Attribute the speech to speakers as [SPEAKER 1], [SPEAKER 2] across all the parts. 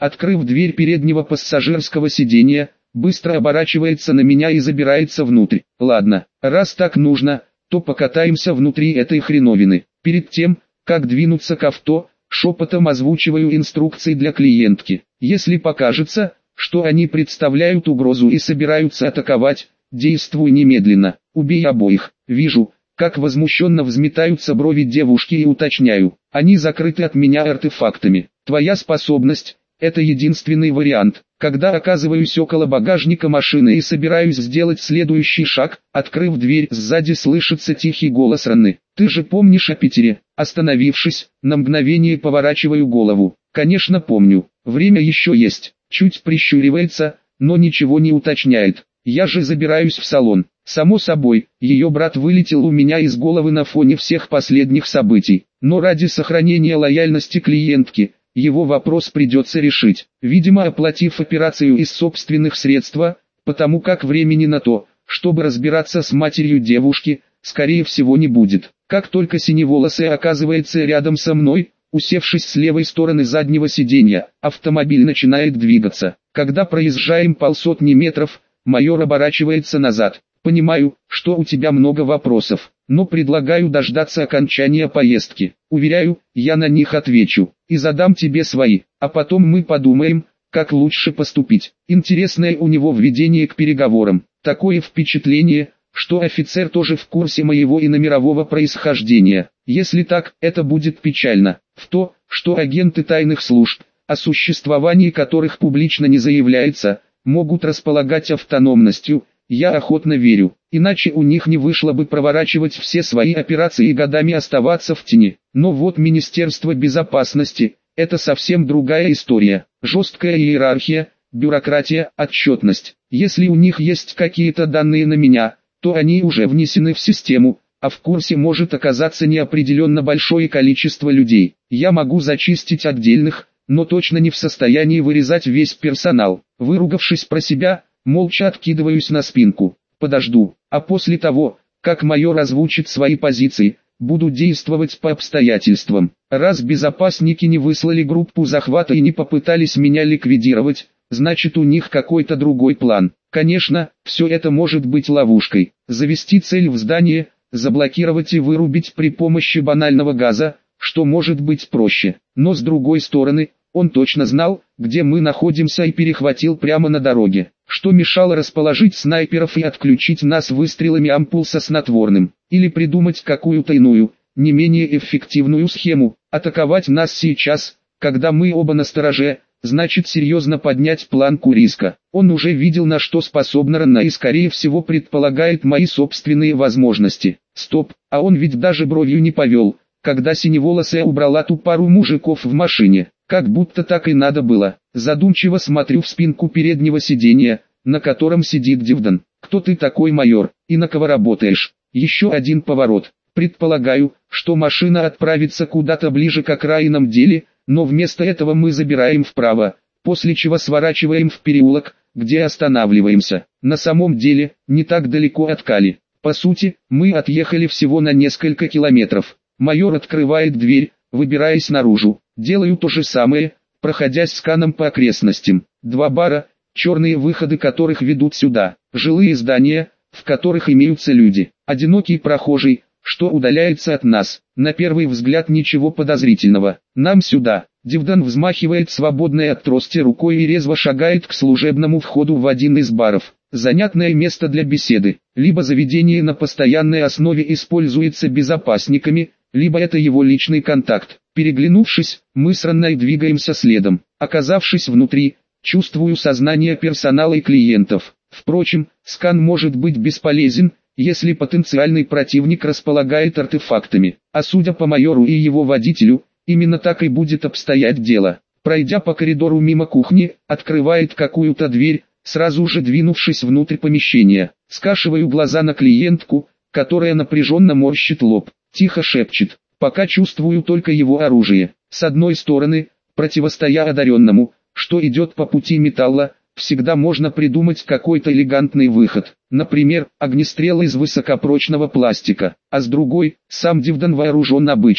[SPEAKER 1] открыв дверь переднего пассажирского сиденья, быстро оборачивается на меня и забирается внутрь. Ладно, раз так нужно, то покатаемся внутри этой хреновины. Перед тем, как двинуться к авто, шепотом озвучиваю инструкции для клиентки. Если покажется, что они представляют угрозу и собираются атаковать, действуй немедленно, убей обоих. Вижу, как возмущенно взметаются брови девушки и уточняю, они закрыты от меня артефактами. Твоя способность – это единственный вариант. Когда оказываюсь около багажника машины и собираюсь сделать следующий шаг, открыв дверь, сзади слышится тихий голос Ранны. «Ты же помнишь о Питере?» Остановившись, на мгновение поворачиваю голову. «Конечно помню, время еще есть». Чуть прищуривается, но ничего не уточняет. Я же забираюсь в салон. Само собой, ее брат вылетел у меня из головы на фоне всех последних событий. Но ради сохранения лояльности клиентки, его вопрос придется решить. Видимо, оплатив операцию из собственных средств, потому как времени на то, чтобы разбираться с матерью девушки, скорее всего не будет. Как только синеволосая оказывается рядом со мной, усевшись с левой стороны заднего сиденья, автомобиль начинает двигаться. Когда проезжаем полсотни метров, майор оборачивается назад. «Понимаю, что у тебя много вопросов, но предлагаю дождаться окончания поездки. Уверяю, я на них отвечу, и задам тебе свои, а потом мы подумаем, как лучше поступить». Интересное у него введение к переговорам. Такое впечатление, что офицер тоже в курсе моего иномирового происхождения. Если так, это будет печально. В то, что агенты тайных служб, о существовании которых публично не заявляется, могут располагать автономностью, я охотно верю, иначе у них не вышло бы проворачивать все свои операции и годами оставаться в тени. Но вот Министерство безопасности – это совсем другая история. Жесткая иерархия, бюрократия, отчетность. Если у них есть какие-то данные на меня, то они уже внесены в систему, а в курсе может оказаться неопределенно большое количество людей. Я могу зачистить отдельных, но точно не в состоянии вырезать весь персонал. Выругавшись про себя, молча откидываюсь на спинку. Подожду, а после того, как майор озвучит свои позиции, буду действовать по обстоятельствам. Раз безопасники не выслали группу захвата и не попытались меня ликвидировать, значит у них какой-то другой план. Конечно, все это может быть ловушкой. Завести цель в здание, заблокировать и вырубить при помощи банального газа, что может быть проще. Но с другой стороны, он точно знал, где мы находимся и перехватил прямо на дороге. Что мешало расположить снайперов и отключить нас выстрелами ампул со снотворным? Или придумать какую-то иную, не менее эффективную схему? Атаковать нас сейчас, когда мы оба настороже, значит серьезно поднять планку риска. Он уже видел, на что способна Ранна, и скорее всего предполагает мои собственные возможности. Стоп, а он ведь даже бровью не повел, когда синеволосая убрала ту пару мужиков в машине. Как будто так и надо было. Задумчиво смотрю в спинку переднего сиденья, на котором сидит Дивдан. «Кто ты такой, майор, и на кого работаешь?» Еще один поворот. Предполагаю, что машина отправится куда-то ближе к окраинам дели, но вместо этого мы забираем вправо, после чего сворачиваем в переулок, где останавливаемся. На самом деле, не так далеко от Кали. По сути, мы отъехали всего на несколько километров. Майор открывает дверь, выбираясь наружу. Делаю то же самое, проходясь сканом по окрестностям. 2 бара, черные выходы которых ведут сюда. Жилые здания, в которых имеются люди. Одинокий прохожий, что удаляется от нас. На первый взгляд ничего подозрительного. Нам сюда. Дивдан взмахивает свободной от трости рукой и резво шагает к служебному входу в один из баров. Занятное место для беседы. Либо заведение на постоянной основе используется безопасниками, либо это его личный контакт. Переглянувшись, мы с Ранной двигаемся следом. Оказавшись внутри, чувствую сознание персонала и клиентов. Впрочем, скан может быть бесполезен, если потенциальный противник располагает артефактами. А судя по майору и его водителю, именно так и будет обстоять дело. Пройдя по коридору мимо кухни, открывает какую-то дверь, сразу же двинувшись внутрь помещения. Скашиваю глаза на клиентку, которая напряженно морщит лоб. Тихо шепчет. Пока чувствую только его оружие. С одной стороны, противостоя одаренному, что идет по пути металла, всегда можно придумать какой-то элегантный выход. Например, огнестрел из высокопрочного пластика. А с другой, сам Дивдан вооружен обычным.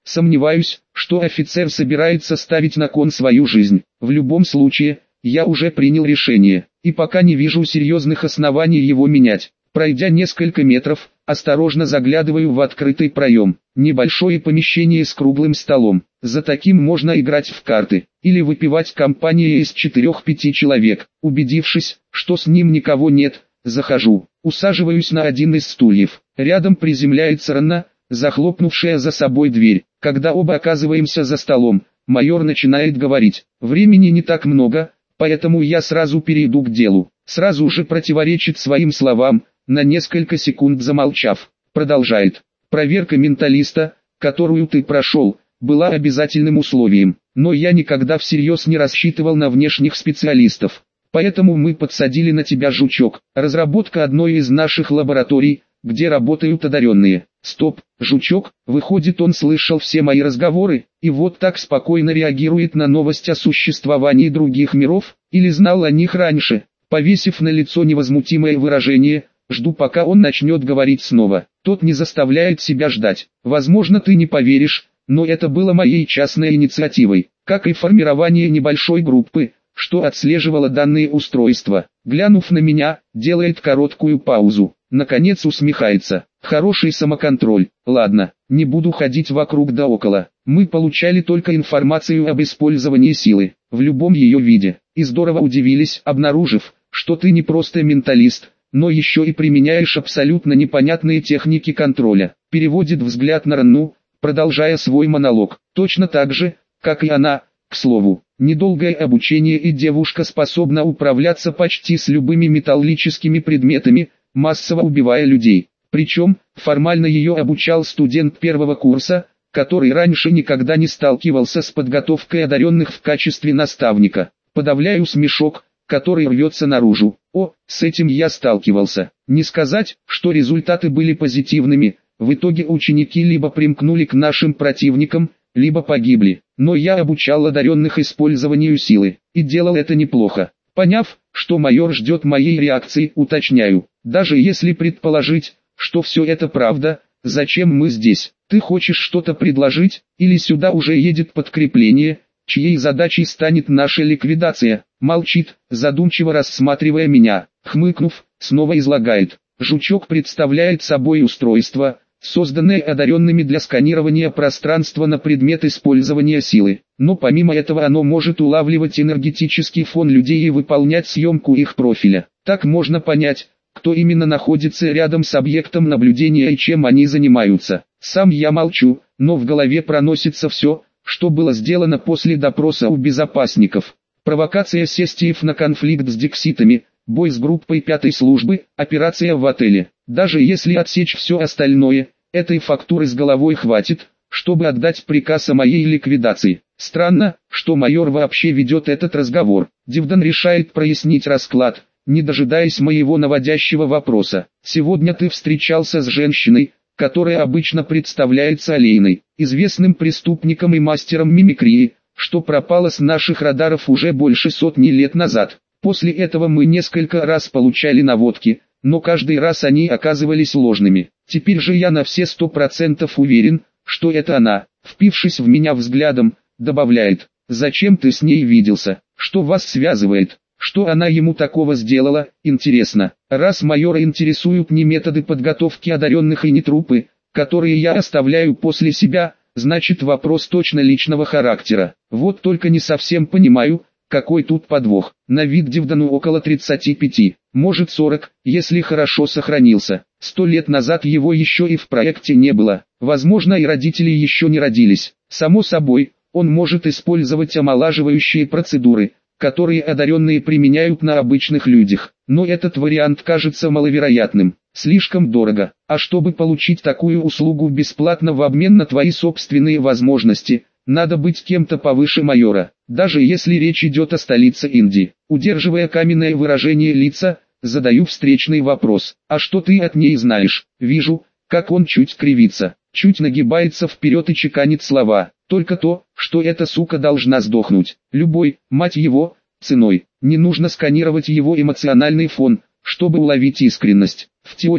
[SPEAKER 1] Сомневаюсь, что офицер собирается ставить на кон свою жизнь. В любом случае, я уже принял решение, и пока не вижу серьезных оснований его менять. Пройдя несколько метров, осторожно заглядываю в открытый проем. Небольшое помещение с круглым столом. За таким можно играть в карты, или выпивать компанией из 4-5 человек. Убедившись, что с ним никого нет, захожу, усаживаюсь на один из стульев. Рядом приземляется Ранна, захлопнувшая за собой дверь. Когда оба оказываемся за столом, майор начинает говорить. Времени не так много, поэтому я сразу перейду к делу. Сразу же противоречит своим словам, на несколько секунд замолчав. Продолжает. Проверка менталиста, которую ты прошел, была обязательным условием, но я никогда всерьез не рассчитывал на внешних специалистов. Поэтому мы подсадили на тебя жучок. Разработка одной из наших лабораторий, где работают одаренные. Стоп, жучок, выходит, он слышал все мои разговоры, и вот так спокойно реагирует на новость о существовании других миров, или знал о них раньше. Повесив на лицо невозмутимое выражение, жду, пока он начнет говорить снова. Тот не заставляет себя ждать. Возможно, ты не поверишь, но это было моей частной инициативой, как и формирование небольшой группы, что отслеживало данные устройства. Глянув на меня, делает короткую паузу. Наконец усмехается. Хороший самоконтроль. Ладно, не буду ходить вокруг да около. Мы получали только информацию об использовании силы, в любом ее виде. И здорово удивились, обнаружив, что ты не просто менталист, но еще и применяешь абсолютно непонятные техники контроля. Переводит взгляд на Ранну, продолжая свой монолог. Точно так же, как и она, к слову. Недолгое обучение, и девушка способна управляться почти с любыми металлическими предметами, массово убивая людей. Причем, формально ее обучал студент первого курса, который раньше никогда не сталкивался с подготовкой одаренных в качестве наставника. Подавляю смешок, который рвется наружу. О, с этим я сталкивался. Не сказать, что результаты были позитивными. В итоге ученики либо примкнули к нашим противникам, либо погибли. Но я обучал одаренных использованию силы, и делал это неплохо. Поняв, что майор ждет моей реакции, уточняю. Даже если предположить, что все это правда, зачем мы здесь? Ты хочешь что-то предложить, или сюда уже едет подкрепление, чьей задачей станет наша ликвидация? Молчит, задумчиво рассматривая меня. Хмыкнув, снова излагает. Жучок представляет собой устройство, созданное одаренными для сканирования пространства на предмет использования силы. Но помимо этого оно может улавливать энергетический фон людей и выполнять съемку их профиля. Так можно понять, кто именно находится рядом с объектом наблюдения и чем они занимаются. Сам я молчу, но в голове проносится все, что было сделано после допроса у безопасников. Провокация Сестиев на конфликт с дикситами, бой с группой 5-й службы, операция в отеле. Даже если отсечь все остальное, этой фактуры с головой хватит, чтобы отдать приказ о моей ликвидации. Странно, что майор вообще ведет этот разговор. Дивдан решает прояснить расклад, не дожидаясь моего наводящего вопроса. Сегодня ты встречался с женщиной, которая обычно представляется Алейной, известным преступником и мастером мимикрии, что пропала с наших радаров уже больше сотни лет назад. После этого мы несколько раз получали наводки, но каждый раз они оказывались ложными. Теперь же я на все 100% уверен, что это она. Впившись в меня взглядом, добавляет: «Зачем ты с ней виделся? Что вас связывает? Что она ему такого сделала, интересно?» Раз майора интересуют не методы подготовки одаренных и не трупы, которые я оставляю после себя, значит вопрос точно личного характера. Вот только не совсем понимаю, какой тут подвох. На вид Дивдану около 35, может 40, если хорошо сохранился. 100 лет назад его еще и в проекте не было. Возможно, и родители еще не родились. Само собой, он может использовать омолаживающие процедуры, которые одаренные применяют на обычных людях. Но этот вариант кажется маловероятным. Слишком дорого. А чтобы получить такую услугу бесплатно в обмен на твои собственные возможности, надо быть кем-то повыше майора. Даже если речь идет о столице Индии. Удерживая каменное выражение лица, задаю встречный вопрос. А что ты от ней знаешь? Вижу, как он чуть кривится, чуть нагибается вперед и чеканит слова. Только то, что эта сука должна сдохнуть. Любой, мать его, ценой. Не нужно сканировать его эмоциональный фон, чтобы уловить искренность. В теории,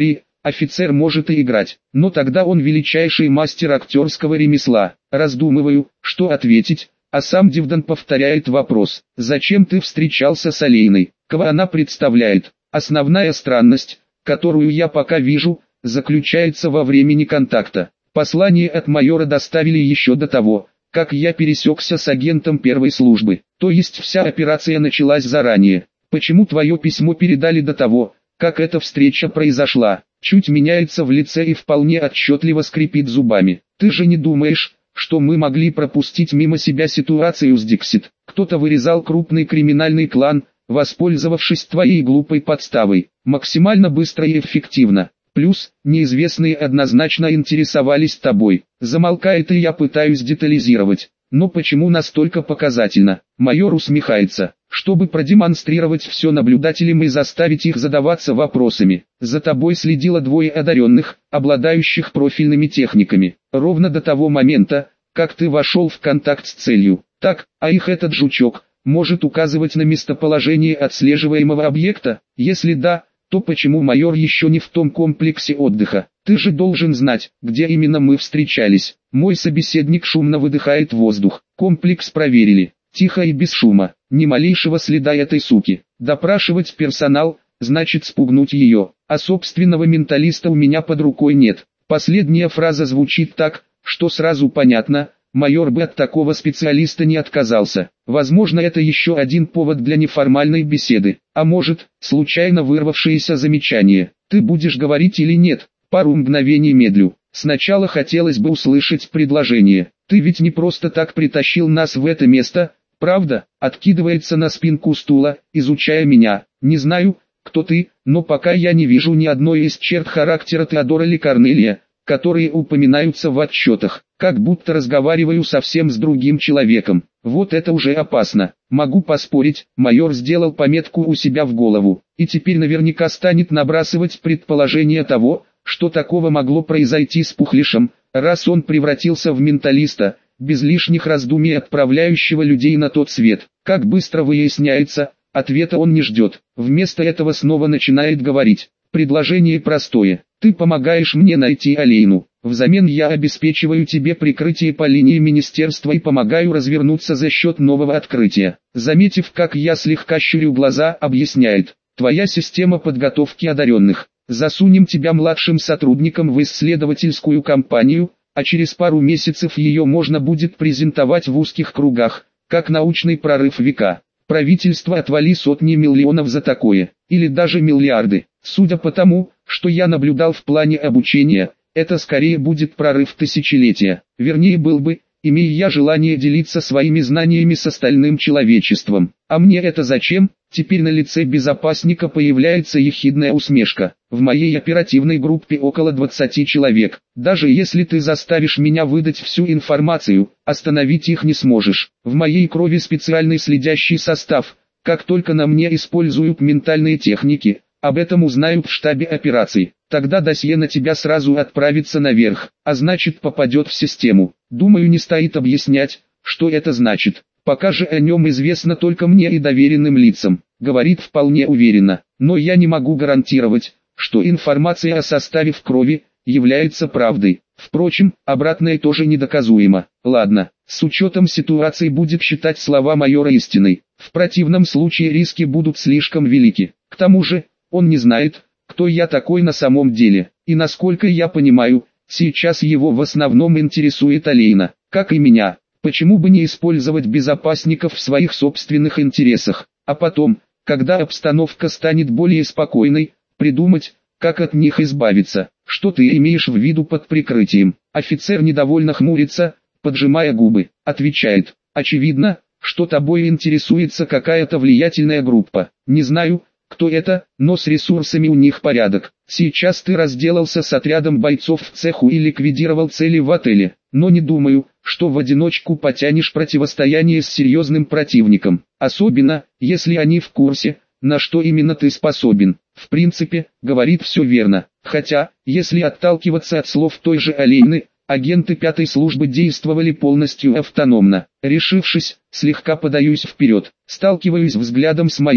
[SPEAKER 1] офицер может и играть, но тогда он величайший мастер актерского ремесла. Раздумываю, что ответить, а сам Дивдан повторяет вопрос. Зачем ты встречался с Алейной? Кого она представляет? Основная странность, которую я пока вижу, заключается во времени контакта. Послание от майора доставили еще до того, как я пересекся с агентом первой службы. То есть вся операция началась заранее. Почему твое письмо передали до того, как эта встреча произошла? Чуть меняется в лице и вполне отчетливо скрипит зубами. Ты же не думаешь, что мы могли пропустить мимо себя ситуацию с Диксит? Кто-то вырезал крупный криминальный клан, воспользовавшись твоей глупой подставой. Максимально быстро и эффективно. Плюс, неизвестные однозначно интересовались тобой. Замолкает, и я пытаюсь детализировать. Но почему настолько показательно? Майор усмехается, чтобы продемонстрировать все наблюдателям и заставить их задаваться вопросами. За тобой следило двое одаренных, обладающих профильными техниками. Ровно до того момента, как ты вошел в контакт с целью. Так, а их этот жучок может указывать на местоположение отслеживаемого объекта? Если да, то почему майор еще не в том комплексе отдыха? Ты же должен знать, где именно мы встречались. Мой собеседник шумно выдыхает воздух. Комплекс проверили. Тихо и без шума. Ни малейшего следа этой суки. Допрашивать персонал, значит спугнуть ее. А собственного менталиста у меня под рукой нет. Последняя фраза звучит так, что сразу понятно, майор бы от такого специалиста не отказался. Возможно, это еще один повод для неформальной беседы. А может, случайно вырвавшееся замечание. Ты будешь говорить или нет? Пару мгновений медлю. Сначала хотелось бы услышать предложение. Ты ведь не просто так притащил нас в это место, правда? Откидывается на спинку стула, изучая меня. Не знаю, кто ты, но пока я не вижу ни одной из черт характера Теодора или Корнелия, которые упоминаются в отчетах. Как будто разговариваю совсем с другим человеком. Вот это уже опасно. Могу поспорить, майор сделал пометку у себя в голову, и теперь наверняка станет набрасывать предположение того, что такого могло произойти с Пухлишем, раз он превратился в менталиста, без лишних раздумий отправляющего людей на тот свет. Как быстро выясняется, ответа он не ждет. Вместо этого снова начинает говорить. Предложение простое. Ты помогаешь мне найти Алейну. Взамен я обеспечиваю тебе прикрытие по линии министерства и помогаю развернуться за счет нового открытия. Заметив, как я слегка щурю глаза, объясняет. Твоя система подготовки одаренных. Засунем тебя младшим сотрудником в исследовательскую компанию, а через пару месяцев ее можно будет презентовать в узких кругах, как научный прорыв века. Правительство отвали сотни миллионов за такое, или даже миллиарды. Судя по тому, что я наблюдал в плане обучения, это скорее будет прорыв тысячелетия. Вернее, был бы, имея я желание делиться своими знаниями с остальным человечеством. А мне это зачем? Теперь на лице безопасника появляется ехидная усмешка. В моей оперативной группе около 20 человек. Даже если ты заставишь меня выдать всю информацию, остановить их не сможешь. В моей крови специальный следящий состав. Как только на мне используют ментальные техники, об этом узнают в штабе операций. Тогда досье на тебя сразу отправится наверх, а значит попадет в систему. Думаю, не стоит объяснять, что это значит. Пока же о нем известно только мне и доверенным лицам. Говорит вполне уверенно, но я не могу гарантировать, что информация о составе в крови является правдой. Впрочем, обратное тоже недоказуемо. Ладно, с учетом ситуации будет считать слова майора истиной. В противном случае риски будут слишком велики. К тому же, он не знает, кто я такой на самом деле. И насколько я понимаю, сейчас его в основном интересует Алейна, как и меня. Почему бы не использовать безопасников в своих собственных интересах, а потом, когда обстановка станет более спокойной, придумать, как от них избавиться. Что ты имеешь в виду под прикрытием? Офицер недовольно хмурится, поджимая губы, отвечает. Очевидно, что тобой интересуется какая-то влиятельная группа. Не знаю, кто это, но с ресурсами у них порядок. Сейчас ты разделался с отрядом бойцов в цеху и ликвидировал цели в отеле, но не думаю, что в одиночку потянешь противостояние с серьезным противником. Особенно, если они в курсе, на что именно ты способен. В принципе, говорит все верно. Хотя, если отталкиваться от слов той же Алейны, агенты пятой службы действовали полностью автономно. Решившись, слегка подаюсь вперед, сталкиваюсь взглядом с майором.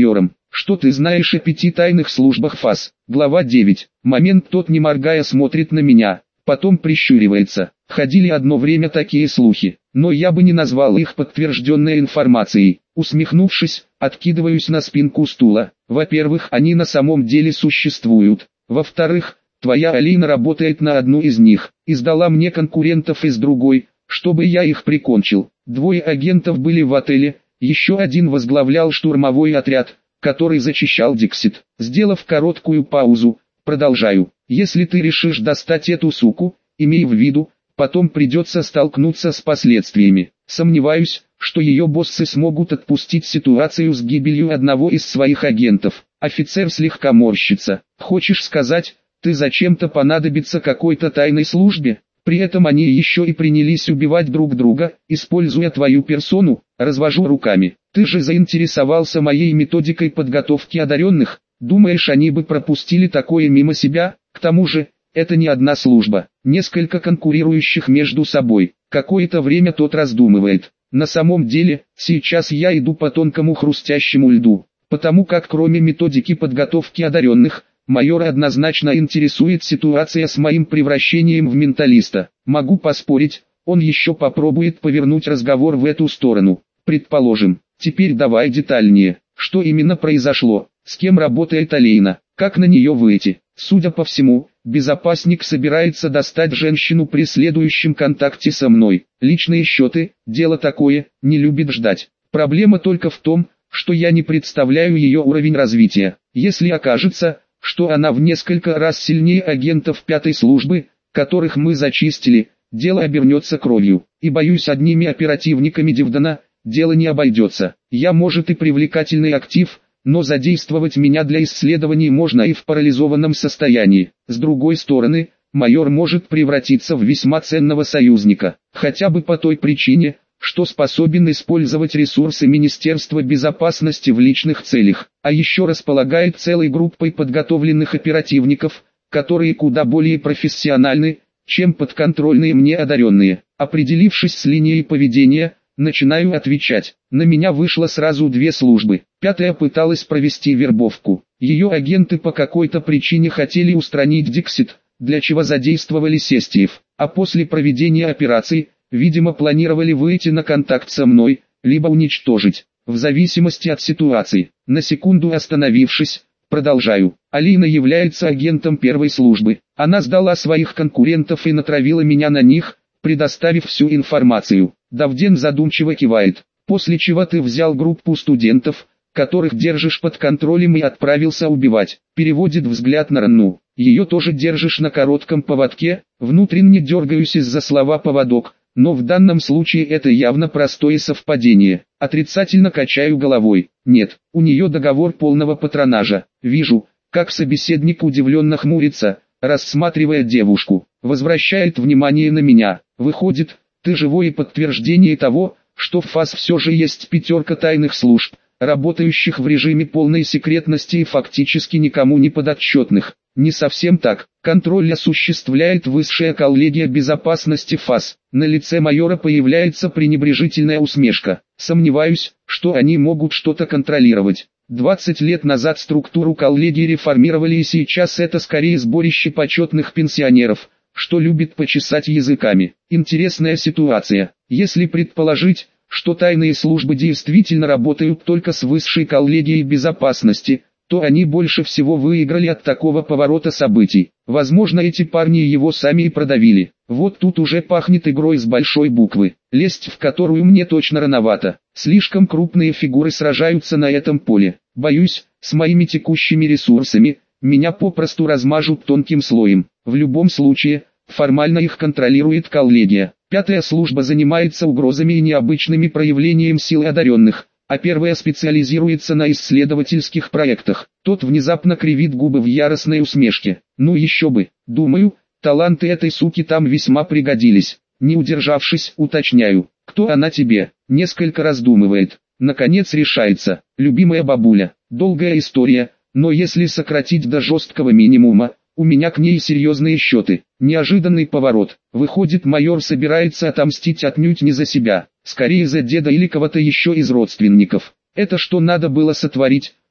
[SPEAKER 1] Что ты знаешь о 5 тайных службах ФАС? Глава 9. Момент тот, не моргая, смотрит на меня, потом прищуривается. Ходили одно время такие слухи, но я бы не назвал их подтвержденной информацией. Усмехнувшись, откидываюсь на спинку стула. Во-первых, они на самом деле существуют. Во-вторых, твоя Алина работает на одну из них, и сдала мне конкурентов из другой, чтобы я их прикончил. 2 агентов были в отеле, еще один возглавлял штурмовой отряд, который зачищал Диксит. Сделав короткую паузу, продолжаю. Если ты решишь достать эту суку, имей в виду, потом придется столкнуться с последствиями. Сомневаюсь, что ее боссы смогут отпустить ситуацию с гибелью одного из своих агентов. Офицер слегка морщится. Хочешь сказать, ты зачем-то понадобится какой-то тайной службе? При этом они еще и принялись убивать друг друга, используя твою персону. Развожу руками. Ты же заинтересовался моей методикой подготовки одаренных. Думаешь, они бы пропустили такое мимо себя? К тому же, это не одна служба, несколько конкурирующих между собой. Какое-то время тот раздумывает. На самом деле, сейчас я иду по тонкому хрустящему льду, потому как кроме методики подготовки одаренных, майора однозначно интересует ситуация с моим превращением в менталиста. Могу поспорить, он еще попробует повернуть разговор в эту сторону. Предположим. Теперь давай детальнее. Что именно произошло? С кем работает Алина? Как на нее выйти? Судя по всему, безопасник собирается достать женщину при следующем контакте со мной. Личные счеты, дело такое, не любит ждать. Проблема только в том, что я не представляю ее уровень развития. Если окажется, что она в несколько раз сильнее агентов 5-й службы, которых мы зачистили, дело обернется кровью. И боюсь, одними оперативниками Дивдана дело не обойдется. Я, может, и привлекательный актив, но задействовать меня для исследований можно и в парализованном состоянии. С другой стороны, майор может превратиться в весьма ценного союзника, хотя бы по той причине, что способен использовать ресурсы Министерства безопасности в личных целях, а еще располагает целой группой подготовленных оперативников, которые куда более профессиональны, чем подконтрольные мне одаренные. Определившись с линией поведения, начинаю отвечать. На меня вышло сразу 2 службы. 5-я пыталась провести вербовку. Ее агенты по какой-то причине хотели устранить Диксит, для чего задействовали Сестиев. А после проведения операции, видимо, планировали выйти на контакт со мной, либо уничтожить, в зависимости от ситуации. На секунду остановившись, продолжаю. Алина является агентом 1-й службы. Она сдала своих конкурентов и натравила меня на них, предоставив всю информацию. Давден задумчиво кивает. После чего ты взял группу студентов, которых держишь под контролем, и отправился убивать. Переводит взгляд на Ранну. Ее тоже держишь на коротком поводке. Внутренне дергаюсь из-за слова «поводок», но в данном случае это явно простое совпадение. Отрицательно качаю головой. Нет, у нее договор полного патронажа. Вижу, как собеседник удивленно хмурится, рассматривая девушку. Возвращает внимание на меня. Выходит, ты живое подтверждение того, что в ФАС все же есть 5 тайных служб, работающих в режиме полной секретности и фактически никому не подотчетных. Не совсем так. Контроль осуществляет высшая коллегия безопасности ФАС. На лице майора появляется пренебрежительная усмешка. Сомневаюсь, что они могут что-то контролировать. 20 лет назад структуру коллегии реформировали, и сейчас это скорее сборище почетных пенсионеров, что любит почесать языками. Интересная ситуация. Если предположить, что тайные службы действительно работают только с высшей коллегией безопасности, то они больше всего выиграли от такого поворота событий. Возможно, эти парни его сами и продавили. Вот тут уже пахнет игрой с большой буквы, лезть в которую мне точно рановато. Слишком крупные фигуры сражаются на этом поле. Боюсь, с моими текущими ресурсами, меня попросту размажут тонким слоем. В любом случае, формально их контролирует коллегия. 5-я служба занимается угрозами и необычными проявлениями сил одаренных, а 1-я специализируется на исследовательских проектах. Тот внезапно кривит губы в яростной усмешке. Ну еще бы, думаю, таланты этой суки там весьма пригодились. Не удержавшись, уточняю, кто она тебе? Несколько раздумывает. Наконец решается. Любимая бабуля. Долгая история, но если сократить до жесткого минимума, у меня к ней серьезные счеты. Неожиданный поворот. Выходит, майор собирается отомстить отнюдь не за себя, скорее за деда или кого-то еще из родственников. Это что надо было сотворить,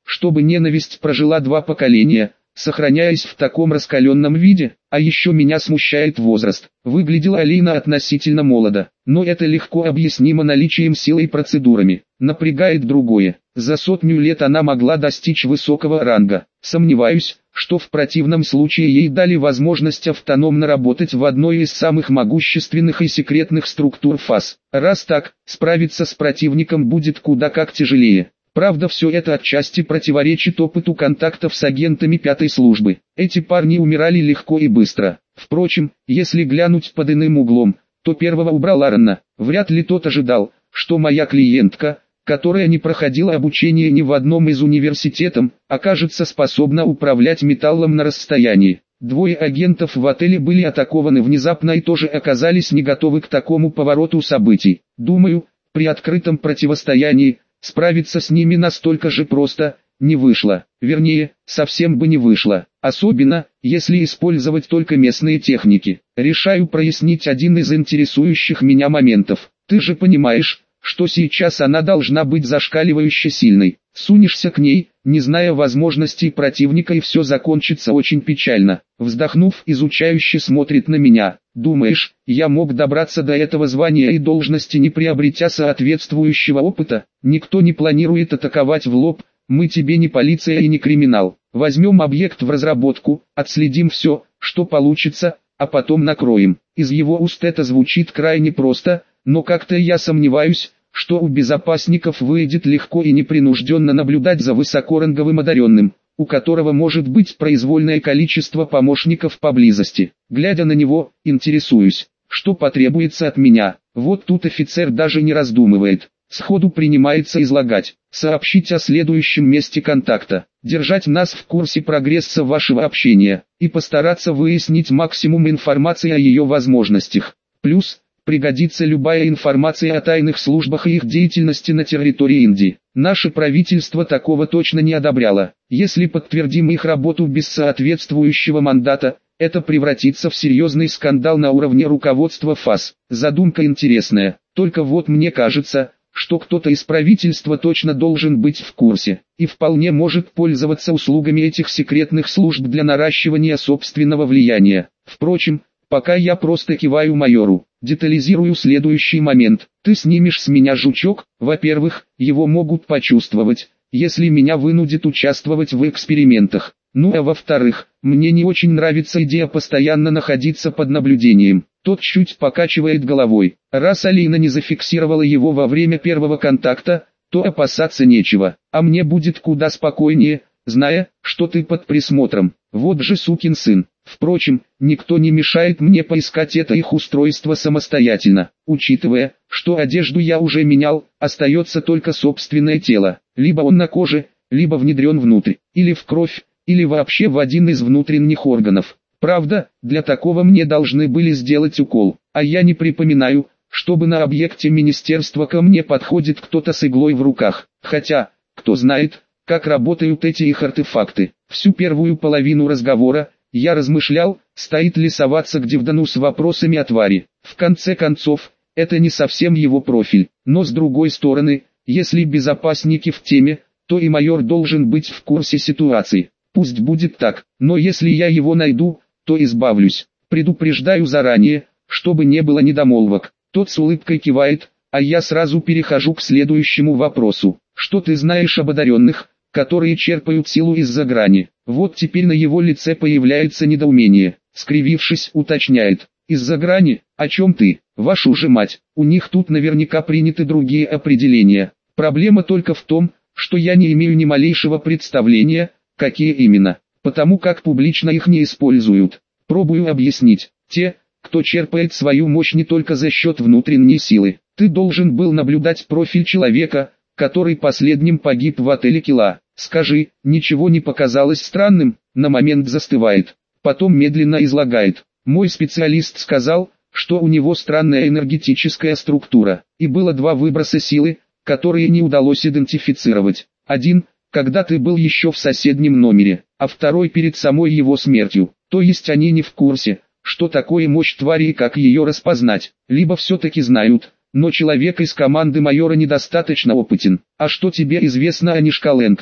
[SPEAKER 1] чтобы ненависть прожила 2 поколения, сохраняясь в таком раскаленном виде. А еще меня смущает возраст. Выглядела Алина относительно молодо, но это легко объяснимо наличием силы и процедурами. Напрягает другое. За 100 лет она могла достичь высокого ранга. Сомневаюсь, что в противном случае ей дали возможность автономно работать в одной из самых могущественных и секретных структур ФАС. Раз так, справиться с противником будет куда как тяжелее. Правда, все это отчасти противоречит опыту контактов с агентами 5-й службы. Эти парни умирали легко и быстро. Впрочем, если глянуть под иным углом, то первого убрал Аарона. Вряд ли тот ожидал, что моя клиентка, которая не проходила обучение ни в одном из университетов, окажется способна управлять металлом на расстоянии. 2 агентов в отеле были атакованы внезапно и тоже оказались не готовы к такому повороту событий. Думаю, при открытом противостоянии справиться с ними настолько же просто не вышло. Вернее, совсем бы не вышло. Особенно, если использовать только местные техники. Решаю прояснить один из интересующих меня моментов. Ты же понимаешь, что сейчас она должна быть зашкаливающе сильной. Сунешься к ней, не зная возможностей противника, и все закончится очень печально. Вздохнув, изучающе смотрит на меня. Думаешь, я мог добраться до этого звания и должности, не приобретя соответствующего опыта? Никто не планирует атаковать в лоб. Мы тебе не полиция и не криминал. Возьмем объект в разработку, отследим все, что получится, а потом накроем. Из его уст это звучит крайне просто, но как-то я сомневаюсь, что у безопасников выйдет легко и непринужденно наблюдать за высокоранговым одаренным, у которого может быть произвольное количество помощников поблизости. Глядя на него, интересуюсь, что потребуется от меня. Вот тут офицер даже не раздумывает. Сходу принимается излагать, сообщить о следующем месте контакта, держать нас в курсе прогресса вашего общения и постараться выяснить максимум информации о ее возможностях. Плюс, пригодится любая информация о тайных службах и их деятельности на территории Индии. Наше правительство такого точно не одобряло. Если подтвердим их работу без соответствующего мандата, это превратится в серьезный скандал на уровне руководства ФАС. Задумка интересная, только вот мне кажется, что кто-то из правительства точно должен быть в курсе, и вполне может пользоваться услугами этих секретных служб для наращивания собственного влияния. Впрочем, пока я просто киваю майору, детализирую следующий момент. Ты снимешь с меня жучок. Во-первых, его могут почувствовать, если меня вынудят участвовать в экспериментах. Ну а во-вторых, мне не очень нравится идея постоянно находиться под наблюдением. Тот чуть покачивает головой. Раз Алина не зафиксировала его во время первого контакта, то опасаться нечего. А мне будет куда спокойнее, зная, что ты под присмотром. Вот же сукин сын. Впрочем, никто не мешает мне поискать это их устройство самостоятельно. Учитывая, что одежду я уже менял, остается только собственное тело. Либо он на коже, либо внедрен внутрь, или в кровь, или вообще в один из внутренних органов. Правда, для такого мне должны были сделать укол, а я не припоминаю, чтобы на объекте министерства ко мне подходит кто-то с иглой в руках. Хотя, кто знает, как работают эти их артефакты. Всю первую половину разговора я размышлял, стоит ли соваться к Девдану с вопросами о твари. В конце концов, это не совсем его профиль, но с другой стороны, если безопасники в теме, то и майор должен быть в курсе ситуации. Пусть будет так, но если я его найду, то избавлюсь. Предупреждаю заранее, чтобы не было недомолвок. Тот с улыбкой кивает, а я сразу перехожу к следующему вопросу. Что ты знаешь об одаренных, которые черпают силу из-за грани? Вот теперь на его лице появляется недоумение. Скривившись, уточняет. Из-за грани? О чем ты? Вашу же мать, у них тут наверняка приняты другие определения. Проблема только в том, что я не имею ни малейшего представления, какие именно, потому как публично их не используют. Пробую объяснить. Те, кто черпает свою мощь не только за счет внутренней силы. Ты должен был наблюдать профиль человека, который последним погиб в отеле Кила. Скажи, ничего не показалось странным? На момент застывает. Потом медленно излагает. Мой специалист сказал, что у него странная энергетическая структура, и было 2 выброса силы, которые не удалось идентифицировать. Один, когда ты был еще в соседнем номере, а второй перед самой его смертью. То есть они не в курсе, что такое мощь твари и как ее распознать, либо все-таки знают, но человек из команды майора недостаточно опытен. А что тебе известно о Нишкаленгте?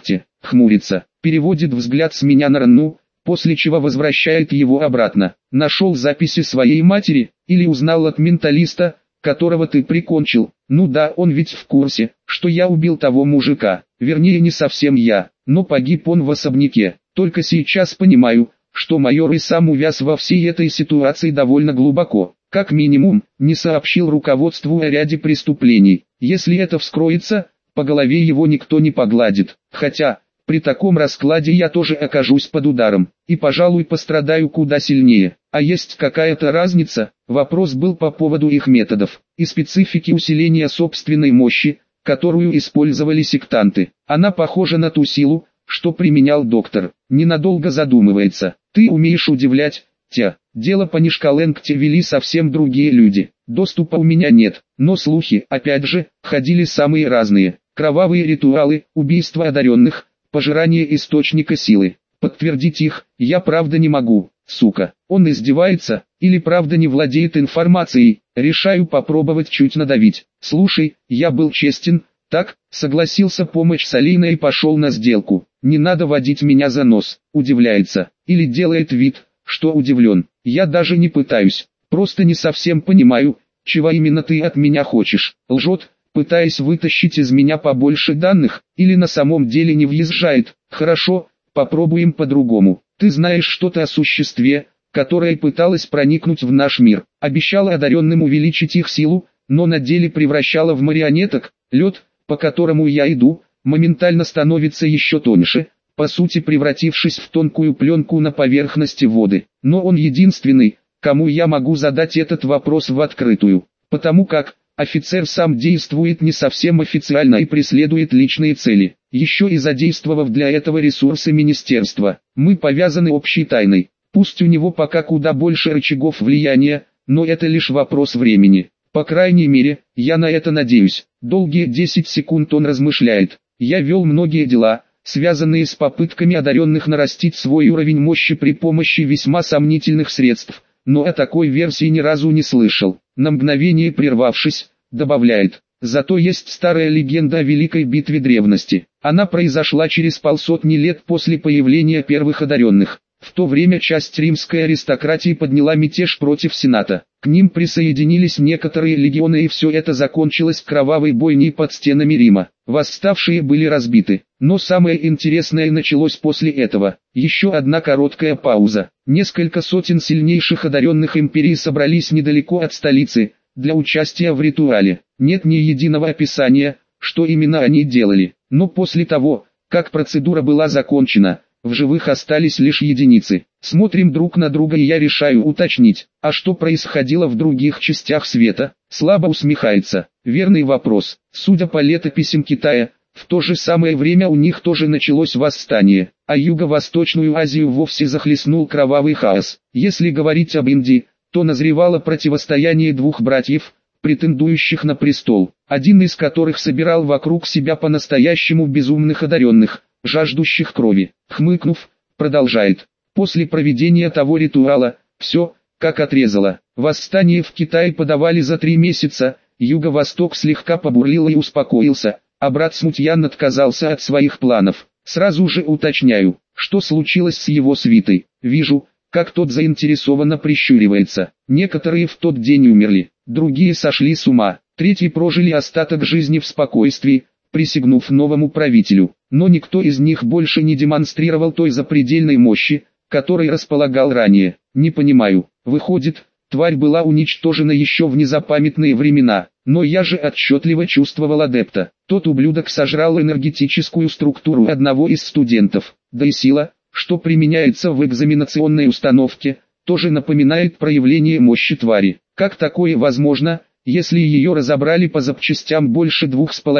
[SPEAKER 1] хмурится, переводит взгляд с меня на Ранну, после чего возвращает его обратно. Нашел записи своей матери, или узнал от менталиста, которого ты прикончил? Ну да, он ведь в курсе, что я убил того мужика. Вернее, не совсем я, но погиб он в особняке. Только сейчас понимаю, что майор и сам увяз во всей этой ситуации довольно глубоко. Как минимум, не сообщил руководству о ряде преступлений. Если это вскроется, по голове его никто не погладит. Хотя, при таком раскладе я тоже окажусь под ударом, и, пожалуй, пострадаю куда сильнее. А есть какая-то разница? Вопрос был по поводу их методов и специфики усиления собственной мощи, которую использовали сектанты. Она похожа на ту силу, что применял доктор. Ненадолго задумывается. Ты умеешь удивлять, Тя. Дело по Нишкаленгте вели совсем другие люди. Доступа у меня нет, но слухи, опять же, ходили самые разные. Кровавые ритуалы, убийства одаренных, пожирание источника силы. Подтвердить их, я правда не могу, сука. Он издевается, или правда не владеет информацией, решаю попробовать чуть надавить. Слушай, я был честен, так, согласился помочь с Алиной и пошел на сделку. Не надо водить меня за нос, удивляется, или делает вид, что удивлен. Я даже не пытаюсь, просто не совсем понимаю, чего именно ты от меня хочешь. Лжет, пытаясь вытащить из меня побольше данных, или на самом деле не въезжает. Хорошо, попробуем по-другому. Ты знаешь что-то о существе, которое пыталось проникнуть в наш мир, обещала одаренным увеличить их силу, но на деле превращала в марионеток. Лед, по которому я иду, моментально становится еще тоньше, по сути превратившись в тонкую пленку на поверхности воды. Но он единственный, кому я могу задать этот вопрос в открытую, потому как офицер сам действует не совсем официально и преследует личные цели, еще и задействовав для этого ресурсы министерства. Мы повязаны общей тайной, пусть у него пока куда больше рычагов влияния, но это лишь вопрос времени. По крайней мере, я на это надеюсь. Долгие 10 секунд он размышляет. Я вел многие дела, связанные с попытками одаренных нарастить свой уровень мощи при помощи весьма сомнительных средств, но о такой версии ни разу не слышал. На мгновение прервавшись, добавляет: зато есть старая легенда о великой битве древности. Она произошла через 500 лет после появления первых одаренных. В то время часть римской аристократии подняла мятеж против Сената. К ним присоединились некоторые легионы, и все это закончилось кровавой бойней под стенами Рима. Восставшие были разбиты. Но самое интересное началось после этого. Еще одна короткая пауза. Несколько сотен сильнейших одаренных империи собрались недалеко от столицы, для участия в ритуале. Нет ни единого описания, что именно они делали. Но после того, как процедура была закончена, в живых остались лишь единицы. Смотрим друг на друга, и я решаю уточнить, а что происходило в других частях света? Слабо усмехается. Верный вопрос. Судя по летописям Китая, в то же самое время у них тоже началось восстание, а Юго-Восточную Азию вовсе захлестнул кровавый хаос. Если говорить об Индии, то назревало противостояние двух братьев, претендующих на престол, один из которых собирал вокруг себя по-настоящему безумных одаренных, жаждущих крови. Хмыкнув, продолжает: после проведения того ритуала, все, как отрезало. Восстание в Китае подавали за 3 месяца, Юго-Восток слегка побурлил и успокоился, а брат Смутьян отказался от своих планов. Сразу же уточняю, что случилось с его свитой. Вижу, как тот заинтересованно прищуривается. Некоторые в тот день умерли, другие сошли с ума, третьи прожили остаток жизни в спокойствии, присягнув новому правителю. Но никто из них больше не демонстрировал той запредельной мощи, которой располагал ранее. Не понимаю, выходит, тварь была уничтожена еще в незапамятные времена, но я же отчетливо чувствовал адепта. Тот ублюдок сожрал энергетическую структуру одного из студентов, да и сила, что применяется в экзаменационной установке, тоже напоминает проявление мощи твари. Как такое возможно, если ее разобрали по запчастям больше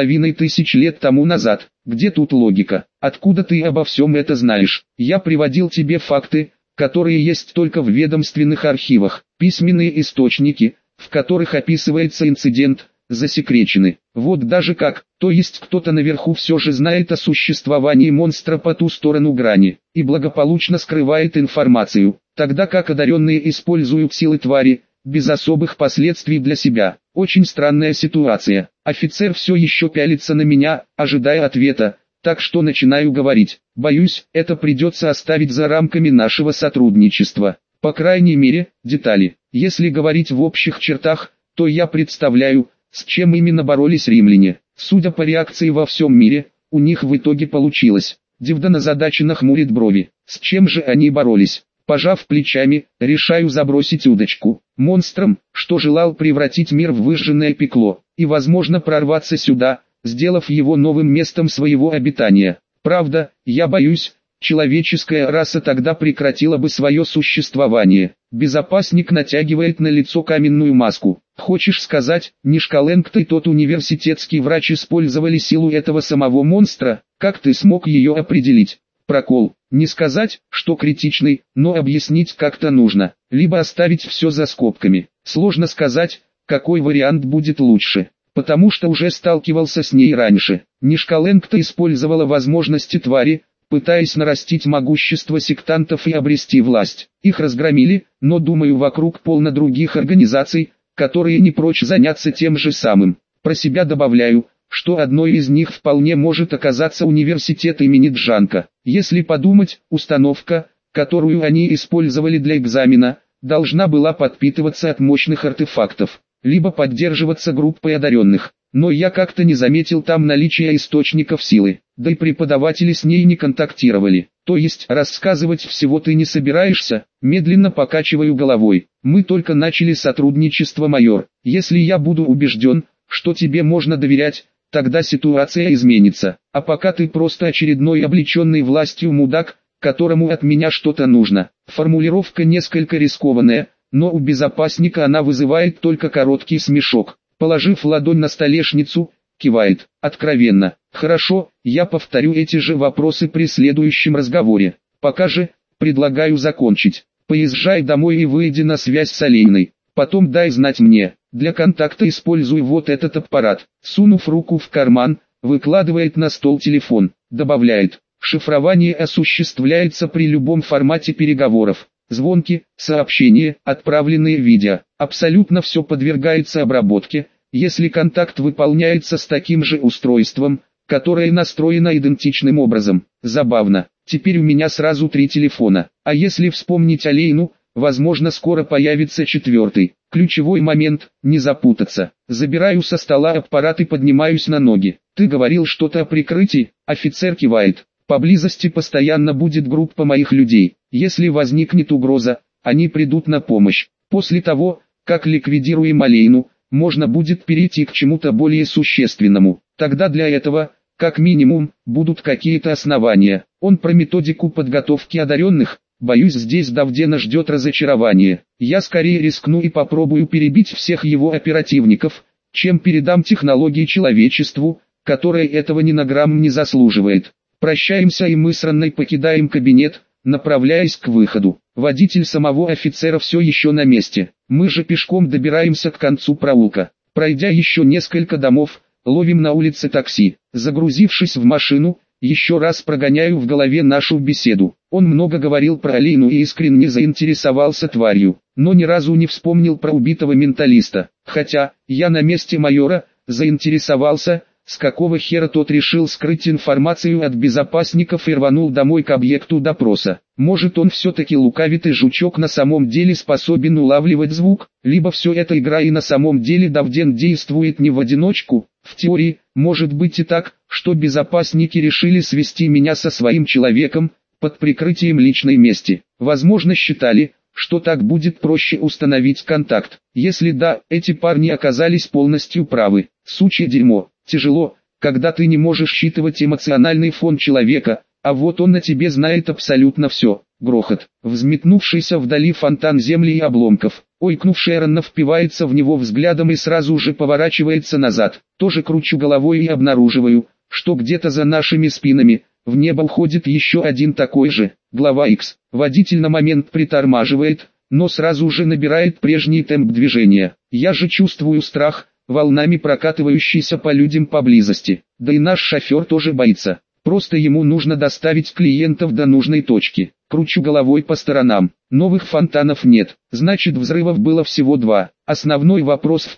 [SPEAKER 1] 2500 лет тому назад? Где тут логика? Откуда ты обо всем это знаешь? Я приводил тебе факты, которые есть только в ведомственных архивах. Письменные источники, в которых описывается инцидент, засекречены. Вот даже как, то есть кто-то наверху все же знает о существовании монстра по ту сторону грани, и благополучно скрывает информацию, тогда как одаренные используют силы твари, без особых последствий для себя. Очень странная ситуация. Офицер все еще пялится на меня, ожидая ответа, так что начинаю говорить. Боюсь, это придется оставить за рамками нашего сотрудничества. По крайней мере, детали. Если говорить в общих чертах, то я представляю, с чем именно боролись римляне. Судя по реакции во всем мире, у них в итоге получилось. Дивдан озадаченно хмурит брови. С чем же они боролись? Пожав плечами, решаю забросить удочку. Монстром, что желал превратить мир в выжженное пекло, и возможно прорваться сюда, сделав его новым местом своего обитания. Правда, я боюсь, человеческая раса тогда прекратила бы свое существование. Безопасник натягивает на лицо каменную маску. Хочешь сказать, Нишкаленко и тот университетский врач использовали силу этого самого монстра? Как ты смог ее определить? Прокол. Не сказать, что критичный, но объяснить как-то нужно. Либо оставить все за скобками. Сложно сказать, какой вариант будет лучше. Потому что уже сталкивался с ней раньше. Нишкаленко использовала возможности твари, пытаясь нарастить могущество сектантов и обрести власть. Их разгромили, но думаю, вокруг полно других организаций, которые не прочь заняться тем же самым. Про себя добавляю, что одной из них вполне может оказаться университет имени Джанка. Если подумать, установка, которую они использовали для экзамена, должна была подпитываться от мощных артефактов, либо поддерживаться группой одаренных. Но я как-то не заметил там наличия источников силы, да и преподаватели с ней не контактировали. То есть рассказывать всего ты не собираешься? Медленно покачиваю головой. Мы только начали сотрудничество, майор. Если я буду убежден, что тебе можно доверять, тогда ситуация изменится. А пока ты просто очередной облеченный властью мудак, которому от меня что-то нужно. Формулировка несколько рискованная, но у безопасника она вызывает только короткий смешок. Положив ладонь на столешницу, кивает. Откровенно. Хорошо, я повторю эти же вопросы при следующем разговоре. Пока же, предлагаю закончить. Поезжай домой и выйди на связь с Алейной. Потом дай знать мне. Для контакта используй вот этот аппарат. Сунув руку в карман, выкладывает на стол телефон. Добавляет. Шифрование осуществляется при любом формате переговоров. Звонки, сообщения, отправленные видео. Абсолютно все подвергается обработке, если контакт выполняется с таким же устройством, которое настроено идентичным образом. Забавно. Теперь у меня сразу 3 телефона. А если вспомнить Алейну, возможно скоро появится 4-й. Ключевой момент – не запутаться. Забираю со стола аппарат и поднимаюсь на ноги. Ты говорил что-то о прикрытии? Офицер кивает. Поблизости постоянно будет группа моих людей. Если возникнет угроза, они придут на помощь. После того, как ликвидируем Алейну, можно будет перейти к чему-то более существенному. Тогда для этого, как минимум, будут какие-то основания. Он про методику подготовки одаренных. Боюсь, здесь Давдена ждет разочарование. Я скорее рискну и попробую перебить всех его оперативников, чем передам технологии человечеству, которое этого ни на грамм не заслуживает. Прощаемся, и мы с Ранной покидаем кабинет, направляясь к выходу. Водитель самого офицера все еще на месте. Мы же пешком добираемся к концу проулка. Пройдя еще несколько домов, ловим на улице такси. Загрузившись в машину, еще раз прогоняю в голове нашу беседу. Он много говорил про Алейну и искренне заинтересовался тварью, но ни разу не вспомнил про убитого менталиста. Хотя, я на месте майора, заинтересовался, с какого хера тот решил скрыть информацию от безопасников и рванул домой к объекту допроса. Может, он все-таки лукавит и жучок на самом деле способен улавливать звук, либо все это игра и на самом деле Давден действует не в одиночку. В теории, может быть и так, что безопасники решили свести меня со своим человеком, под прикрытием личной мести. Возможно, считали, что так будет проще установить контакт. Если да, эти парни оказались полностью правы. Сучье дерьмо. Тяжело, когда ты не можешь считывать эмоциональный фон человека, а вот он на тебе знает абсолютно все. Грохот. Взметнувшийся вдали фонтан земли и обломков. Ойкнувшая Ранна впивается в него взглядом и сразу же поворачивается назад. Тоже кручу головой и обнаруживаю, что где-то за нашими спинами, в небо уходит еще один такой же. Глава X. Водитель на момент притормаживает, но сразу же набирает прежний темп движения. Я же чувствую страх, волнами прокатывающийся по людям поблизости. Да и наш шофер тоже боится. Просто ему нужно доставить клиентов до нужной точки. Кручу головой по сторонам. Новых фонтанов нет. Значит, взрывов было всего 2. Основной вопрос в том,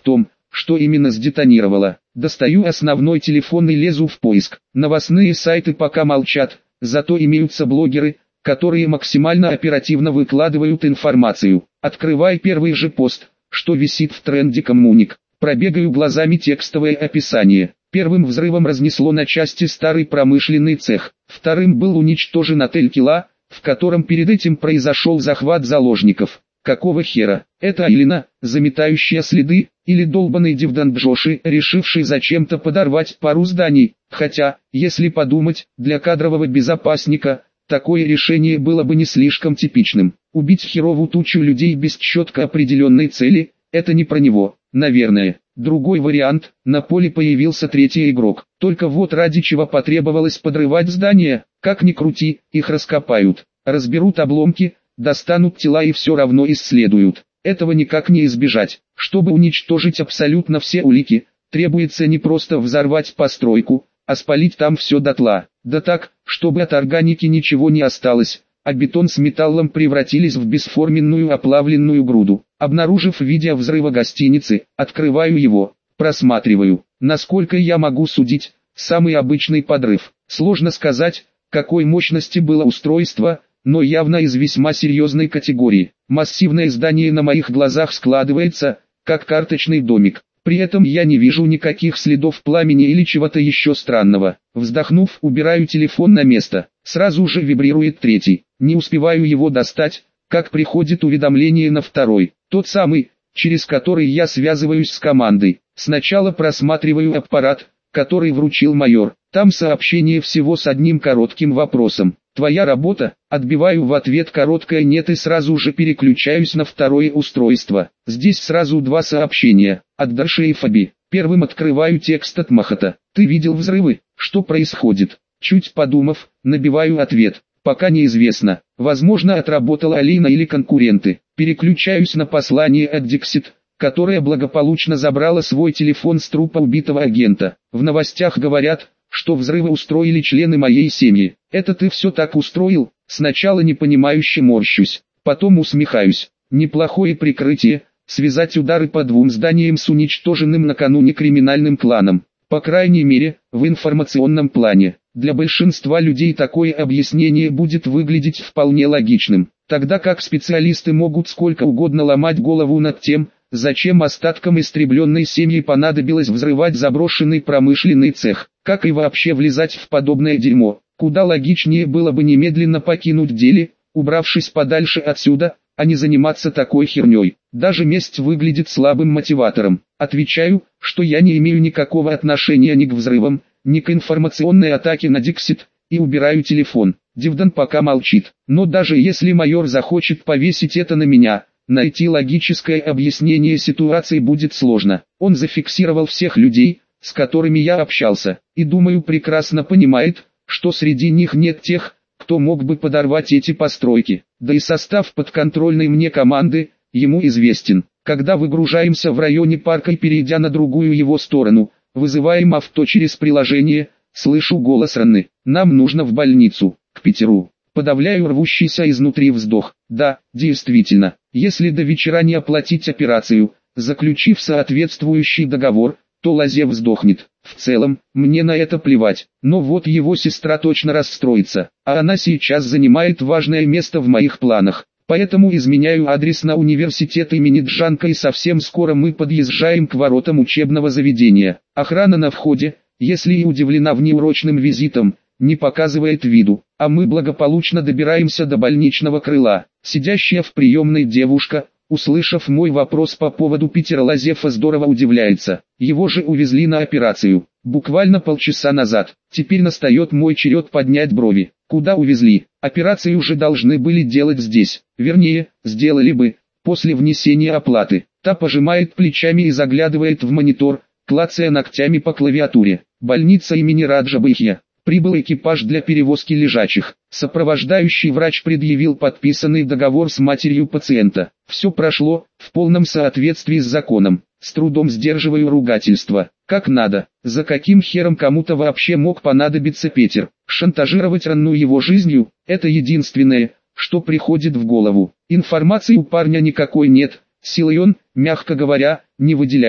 [SPEAKER 1] что именно сдетонировало. Достаю основной телефон и лезу в поиск. Новостные сайты пока молчат, зато имеются блогеры, которые максимально оперативно выкладывают информацию. Открывай первый же пост, что висит в тренде коммуник. Пробегаю глазами текстовое описание. Первым взрывом разнесло на части старый промышленный цех. Вторым был уничтожен отель Кила, в котором перед этим произошел захват заложников. Какого хера? Это Айлина, заметающая следы, или долбаный Дивдан Джоши, решивший зачем-то подорвать пару зданий? Хотя, если подумать, для кадрового безопасника, такое решение было бы не слишком типичным. Убить херовую тучу людей без четко определенной цели – это не про него, наверное. Другой вариант, на поле появился третий игрок. Только вот ради чего потребовалось подрывать здания, как ни крути, их раскопают, разберут обломки, достанут тела и все равно исследуют. Этого никак не избежать. Чтобы уничтожить абсолютно все улики, требуется не просто взорвать постройку, а спалить там все дотла. Да так, чтобы от органики ничего не осталось, а бетон с металлом превратились в бесформенную оплавленную груду. Обнаружив видео взрыва гостиницы, открываю его, просматриваю. Насколько я могу судить, самый обычный подрыв. Сложно сказать, какой мощности было устройство, но явно из весьма серьезной категории. Массивное здание на моих глазах складывается, как карточный домик. При этом я не вижу никаких следов пламени или чего-то еще странного. Вздохнув, убираю телефон на место. Сразу же вибрирует третий. Не успеваю его достать, как приходит уведомление на второй. Тот самый, через который я связываюсь с командой. Сначала просматриваю аппарат, который вручил майор. Там сообщение всего с одним коротким вопросом. «Твоя работа?» Отбиваю в ответ короткое «нет» и сразу же переключаюсь на второе устройство. Здесь сразу два сообщения, от Дарши и Фаби. Первым открываю текст от Махата. «Ты видел взрывы? Что происходит?» Чуть подумав, набиваю ответ. «Пока неизвестно. Возможно, отработала Алина или конкуренты». Переключаюсь на послание от Диксит, которая благополучно забрала свой телефон с трупа убитого агента. В новостях говорят, что взрывы устроили члены моей семьи. «Это ты все так устроил?» Сначала непонимающе морщусь, потом усмехаюсь. Неплохое прикрытие, связать удары по двум зданиям с уничтоженным накануне криминальным кланом. По крайней мере, в информационном плане. Для большинства людей такое объяснение будет выглядеть вполне логичным. Тогда как специалисты могут сколько угодно ломать голову над тем, зачем остаткам истребленной семьи понадобилось взрывать заброшенный промышленный цех, как и вообще влезать в подобное дерьмо. Куда логичнее было бы немедленно покинуть дело, убравшись подальше отсюда, а не заниматься такой херней. Даже месть выглядит слабым мотиватором. Отвечаю, что я не имею никакого отношения ни к взрывам, ни к информационной атаке на Диксит, и убираю телефон. Дивдан пока молчит, но даже если майор захочет повесить это на меня, найти логическое объяснение ситуации будет сложно. Он зафиксировал всех людей, с которыми я общался, и думаю прекрасно понимает, что среди них нет тех, кто мог бы подорвать эти постройки. Да и состав подконтрольной мне команды, ему известен. Когда выгружаемся в районе парка и перейдя на другую его сторону, вызываем авто через приложение, слышу голос Ранны. «Нам нужно в больницу, к Питеру». Подавляю рвущийся изнутри вздох. Да, действительно, если до вечера не оплатить операцию, заключив соответствующий договор, то Лазев сдохнет. В целом, мне на это плевать, но вот его сестра точно расстроится, а она сейчас занимает важное место в моих планах. Поэтому изменяю адрес на университет имени Джанка и совсем скоро мы подъезжаем к воротам учебного заведения. Охрана на входе, если и удивлена внеурочным визитом, не показывает виду, а мы благополучно добираемся до больничного крыла. Сидящая в приемной девушка, услышав мой вопрос по поводу Питера Лазефа, здорово удивляется. Его же увезли на операцию, буквально полчаса назад. Теперь настает мой черед поднять брови. Куда увезли? Операцию уже должны были делать здесь. Вернее, сделали бы, после внесения оплаты. Та пожимает плечами и заглядывает в монитор, клацая ногтями по клавиатуре. Больница имени Раджа Бхия. Прибыл экипаж для перевозки лежачих. Сопровождающий врач предъявил подписанный договор с матерью пациента. Все прошло в полном соответствии с законом. С трудом сдерживаю ругательство. Как надо. За каким хером кому-то вообще мог понадобиться Питер? Шантажировать Ранну его жизнью – это единственное, что приходит в голову. Информации у парня никакой нет. Силой он, мягко говоря, не выделяется.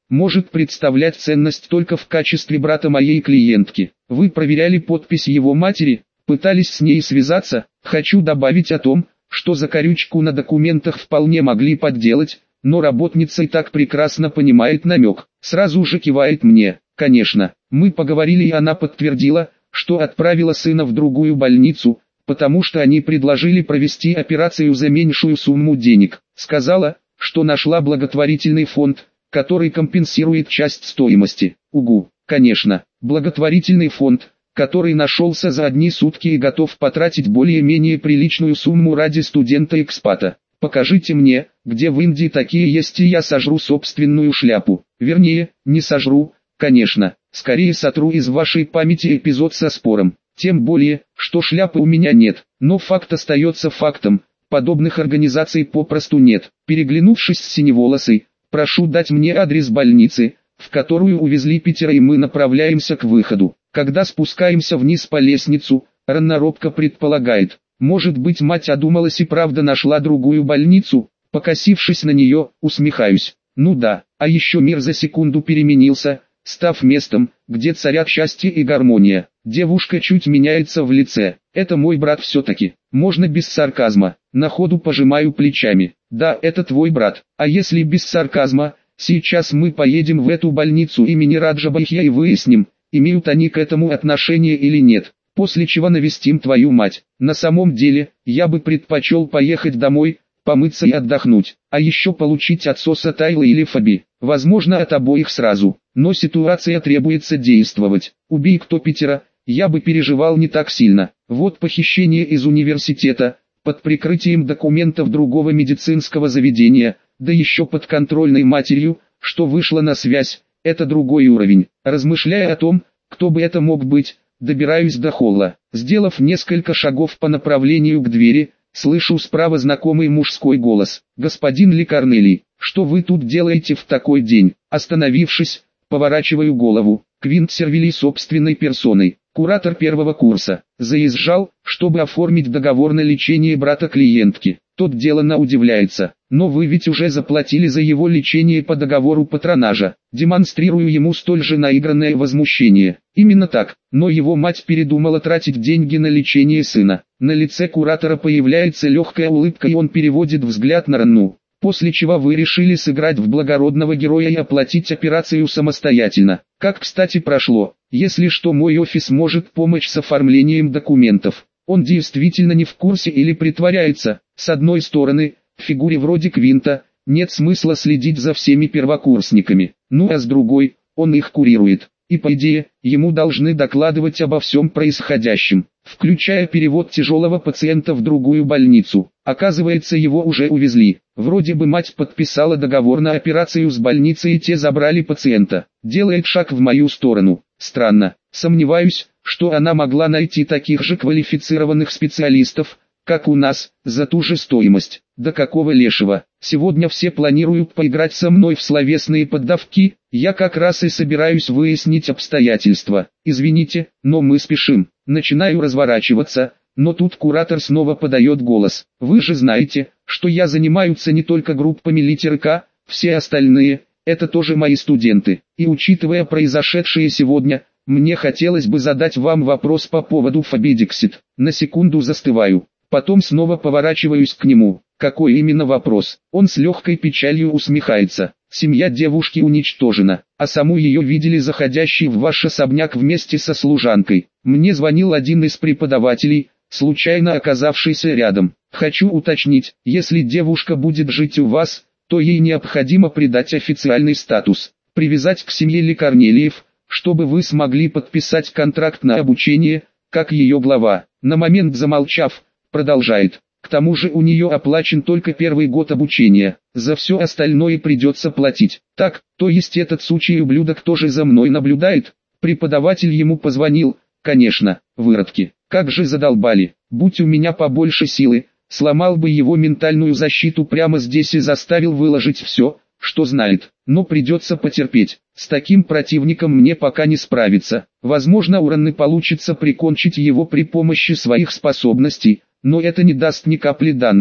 [SPEAKER 1] может представлять ценность только в качестве брата моей клиентки. Вы проверяли подпись его матери, пытались с ней связаться. Хочу добавить о том, что закорючку на документах вполне могли подделать, но работница и так прекрасно понимает намек. Сразу же кивает мне. Конечно, мы поговорили, и она подтвердила, что отправила сына в другую больницу, потому что они предложили провести операцию за меньшую сумму денег. Сказала, что нашла благотворительный фонд, который компенсирует часть стоимости. Угу, конечно, благотворительный фонд, который нашелся за одни сутки и готов потратить более-менее приличную сумму ради студента-экспата. Покажите мне, где в Индии такие есть, и я сожру собственную шляпу. Вернее, не сожру, конечно, скорее сотру из вашей памяти эпизод со спором. Тем более, что шляпы у меня нет, но факт остается фактом, подобных организаций попросту нет. Переглянувшись с синеволосой, прошу дать мне адрес больницы, в которую увезли Питера, и мы направляемся к выходу. Когда спускаемся вниз по лестницу, Ранна робко предполагает, может быть, мать одумалась и правда нашла другую больницу. Покосившись на нее, усмехаюсь. Ну да, а еще мир за секунду переменился, став местом, где царят счастье и гармония. Девушка чуть меняется в лице. Это мой брат все-таки. Можно без сарказма. На ходу пожимаю плечами. Да, это твой брат. А если без сарказма, сейчас мы поедем в эту больницу имени Раджа Бхайя и выясним, имеют они к этому отношение или нет. После чего навестим твою мать. На самом деле, я бы предпочел поехать домой, помыться и отдохнуть, а еще получить отсоса Тайлы или Фаби, возможно, от обоих сразу. Но ситуация требуется действовать. Убей кто Питера, я бы переживал не так сильно. Вот похищение из университета, под прикрытием документов другого медицинского заведения, да еще под контрольной матерью, что вышла на связь, это другой уровень. Размышляя о том, кто бы это мог быть, добираюсь до холла. Сделав несколько шагов по направлению к двери, слышу справа знакомый мужской голос. «Господин Ли Корнелий, что вы тут делаете в такой день?» Остановившись, поворачиваю голову. Квинт Сервилий собственной персоной, куратор первого курса, заезжал, чтобы оформить договор на лечение брата клиентки. Тот деланно удивляется. «Но вы ведь уже заплатили за его лечение по договору патронажа». Демонстрирую ему столь же наигранное возмущение. Именно так, но его мать передумала тратить деньги на лечение сына. На лице куратора появляется легкая улыбка, и он переводит взгляд на Ранну. После чего вы решили сыграть в благородного героя и оплатить операцию самостоятельно. Как кстати прошло. Если что, мой офис может помочь с оформлением документов. Он действительно не в курсе или притворяется. С одной стороны, в фигуре вроде Квинта, нет смысла следить за всеми первокурсниками. Ну а с другой, он их курирует. И по идее, ему должны докладывать обо всем происходящем, включая перевод тяжелого пациента в другую больницу. Оказывается, его уже увезли. Вроде бы мать подписала договор на операцию с больницей, и те забрали пациента. Делает шаг в мою сторону. Странно. Сомневаюсь, что она могла найти таких же квалифицированных специалистов, как у нас, за ту же стоимость. Да какого лешего? Сегодня все планируют поиграть со мной в словесные поддавки. Я как раз и собираюсь выяснить обстоятельства. Извините, но мы спешим. Начинаю разворачиваться, но тут куратор снова подает голос. Вы же знаете, что я занимаюсь не только группами литеры К, все остальные, это тоже мои студенты. И учитывая произошедшее сегодня, мне хотелось бы задать вам вопрос по поводу Фаби Диксит. На секунду застываю. Потом снова поворачиваюсь к нему. Какой именно вопрос? Он с легкой печалью усмехается. Семья девушки уничтожена, а саму ее видели заходящей в ваш особняк вместе со служанкой. Мне звонил один из преподавателей, случайно оказавшийся рядом. Хочу уточнить, если девушка будет жить у вас, то ей необходимо придать официальный статус, привязать к семье Ли Корнелиев, чтобы вы смогли подписать контракт на обучение, как ее глава. На момент замолчав, продолжает. К тому же у нее оплачен только первый год обучения, за все остальное придется платить. Так, то есть этот сучий ублюдок тоже за мной наблюдает? Преподаватель ему позвонил, конечно, выродки. Как же задолбали. Будь у меня побольше силы, сломал бы его ментальную защиту прямо здесь и заставил выложить все, что знает. Но придется потерпеть. С таким противником мне пока не справиться. Возможно, у Ранны получится прикончить его при помощи своих способностей, но это не даст ни капли данных. К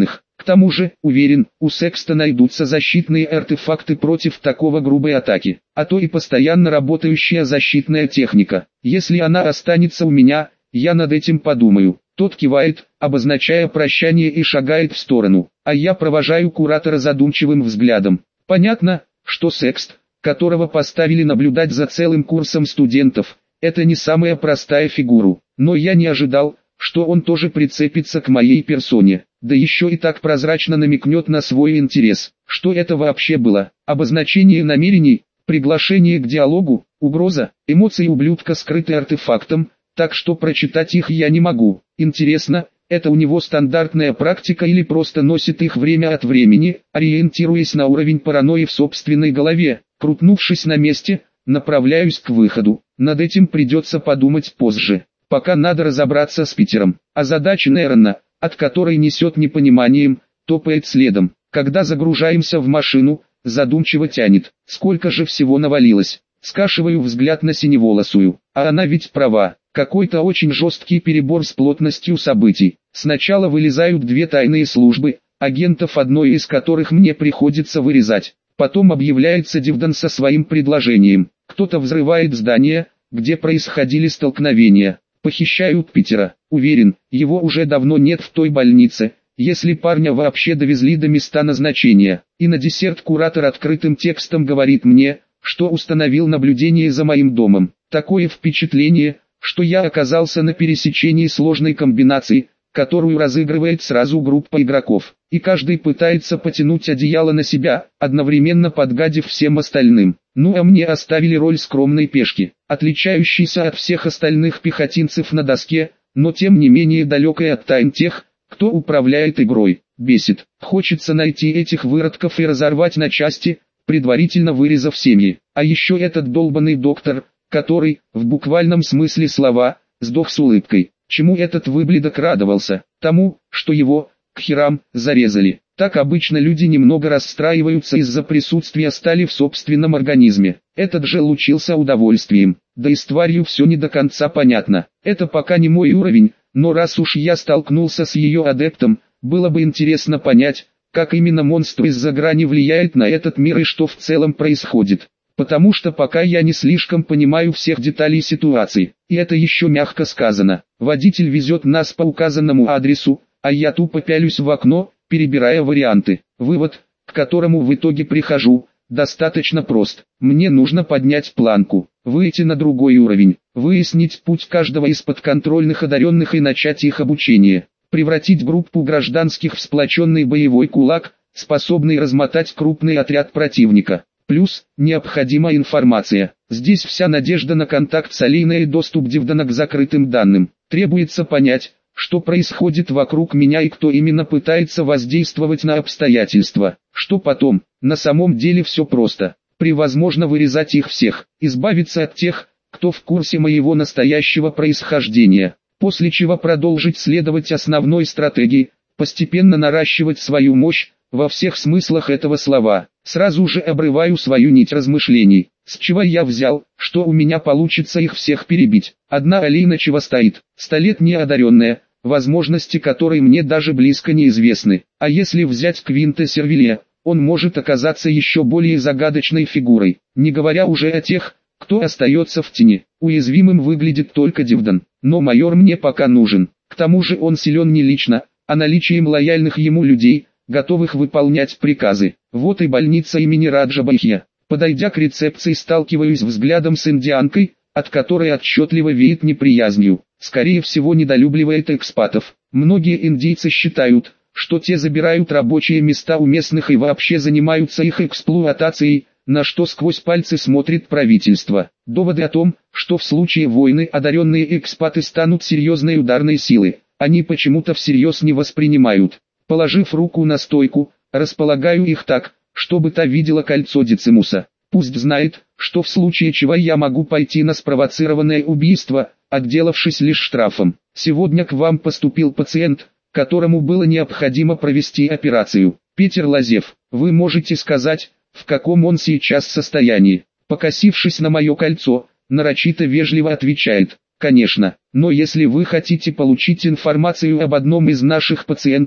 [SPEAKER 1] К тому же, уверен, у Секста найдутся защитные артефакты против такого грубой атаки, а то и постоянно работающая защитная техника. Если она останется у меня, я над этим подумаю. Тот кивает, обозначая прощание, и шагает в сторону, а я провожаю куратора задумчивым взглядом. Понятно, что Секст, которого поставили наблюдать за целым курсом студентов, это не самая простая фигура, но я не ожидал, что он тоже прицепится к моей персоне, да еще и так прозрачно намекнет на свой интерес. Что это вообще было? Обозначение намерений, приглашение к диалогу, угроза, эмоции ублюдка скрыты артефактом, так что прочитать их я не могу. Интересно, это у него стандартная практика или просто носит их время от времени, ориентируясь на уровень паранойи в собственной голове. Крутнувшись на месте, направляюсь к выходу. Над этим придется подумать позже. Пока надо разобраться с Питером. А задача Нейрона, от которой несет непониманием, топает следом. Когда загружаемся в машину, задумчиво тянет. Сколько же всего навалилось. Скашиваю взгляд на синеволосую. А она ведь права. Какой-то очень жесткий перебор с плотностью событий. Сначала вылезают две тайные службы, агентов одной из которых мне приходится вырезать. Потом объявляется Дивдан со своим предложением. Кто-то взрывает здание, где происходили столкновения. Похищают Питера. Уверен, его уже давно нет в той больнице, если парня вообще довезли до места назначения. И на десерт куратор открытым текстом говорит мне, что установил наблюдение за моим домом. Такое впечатление, что я оказался на пересечении сложной комбинации, которую разыгрывает сразу группа игроков, и каждый пытается потянуть одеяло на себя, одновременно подгадив всем остальным. Ну а мне оставили роль скромной пешки, отличающейся от всех остальных пехотинцев на доске, но тем не менее далекой от тайн тех, кто управляет игрой. Бесит. Хочется найти этих выродков и разорвать на части, предварительно вырезав семьи. А еще этот долбанный доктор, который, в буквальном смысле слова, сдох с улыбкой. Чему этот выблядок радовался? Тому, что его, к херам, зарезали. Так обычно люди немного расстраиваются из-за присутствия стали в собственном организме. Этот же лучился удовольствием. Да и с тварью все не до конца понятно. Это пока не мой уровень, но раз уж я столкнулся с ее адептом, было бы интересно понять, как именно монстр из-за грани влияет на этот мир и что в целом происходит. Потому что пока я не слишком понимаю всех деталей ситуации, и это еще мягко сказано. Водитель везет нас по указанному адресу, а я тупо пялюсь в окно, перебирая варианты. Вывод, к которому в итоге прихожу, достаточно прост. Мне нужно поднять планку, выйти на другой уровень, выяснить путь каждого из подконтрольных одаренных и начать их обучение. Превратить группу гражданских в сплоченный боевой кулак, способный размотать крупный отряд противника. Плюс, необходима информация. Здесь вся надежда на контакт с Алиной и доступ Дивдана к закрытым данным. Требуется понять, что происходит вокруг меня и кто именно пытается воздействовать на обстоятельства. Что потом? На самом деле все просто. Превозможно вырезать их всех, избавиться от тех, кто в курсе моего настоящего происхождения. После чего продолжить следовать основной стратегии, постепенно наращивать свою мощь, во всех смыслах этого слова. Сразу же обрываю свою нить размышлений. С чего я взял, что у меня получится их всех перебить? Одна Алина чего стоит, столетняя одаренная, возможности которой мне даже близко неизвестны. А если взять Квинта Сервилия, он может оказаться еще более загадочной фигурой, не говоря уже о тех, кто остается в тени. Уязвимым выглядит только Дивдан, но майор мне пока нужен. К тому же он силен не лично, а наличием лояльных ему людей, готовых выполнять приказы. Вот и больница имени Раджа Бахья. Подойдя к рецепции, сталкиваюсь взглядом с индианкой, от которой отчетливо веет неприязнью. Скорее всего, недолюбливает экспатов. Многие индийцы считают, что те забирают рабочие места у местных и вообще занимаются их эксплуатацией, на что сквозь пальцы смотрит правительство. Доводы о том, что в случае войны одаренные экспаты станут серьезной ударной силой, они почему-то всерьез не воспринимают. Положив руку на стойку, располагаю их так, чтобы та видела кольцо Децимуса. Пусть знает, что в случае чего я могу пойти на спровоцированное убийство, отделавшись лишь штрафом. Сегодня к вам поступил пациент, которому было необходимо провести операцию. Питер Лазев, вы можете сказать, в каком он сейчас состоянии? Покосившись на мое кольцо, нарочито вежливо отвечает: конечно, но если вы хотите получить информацию об одном из наших пациентов,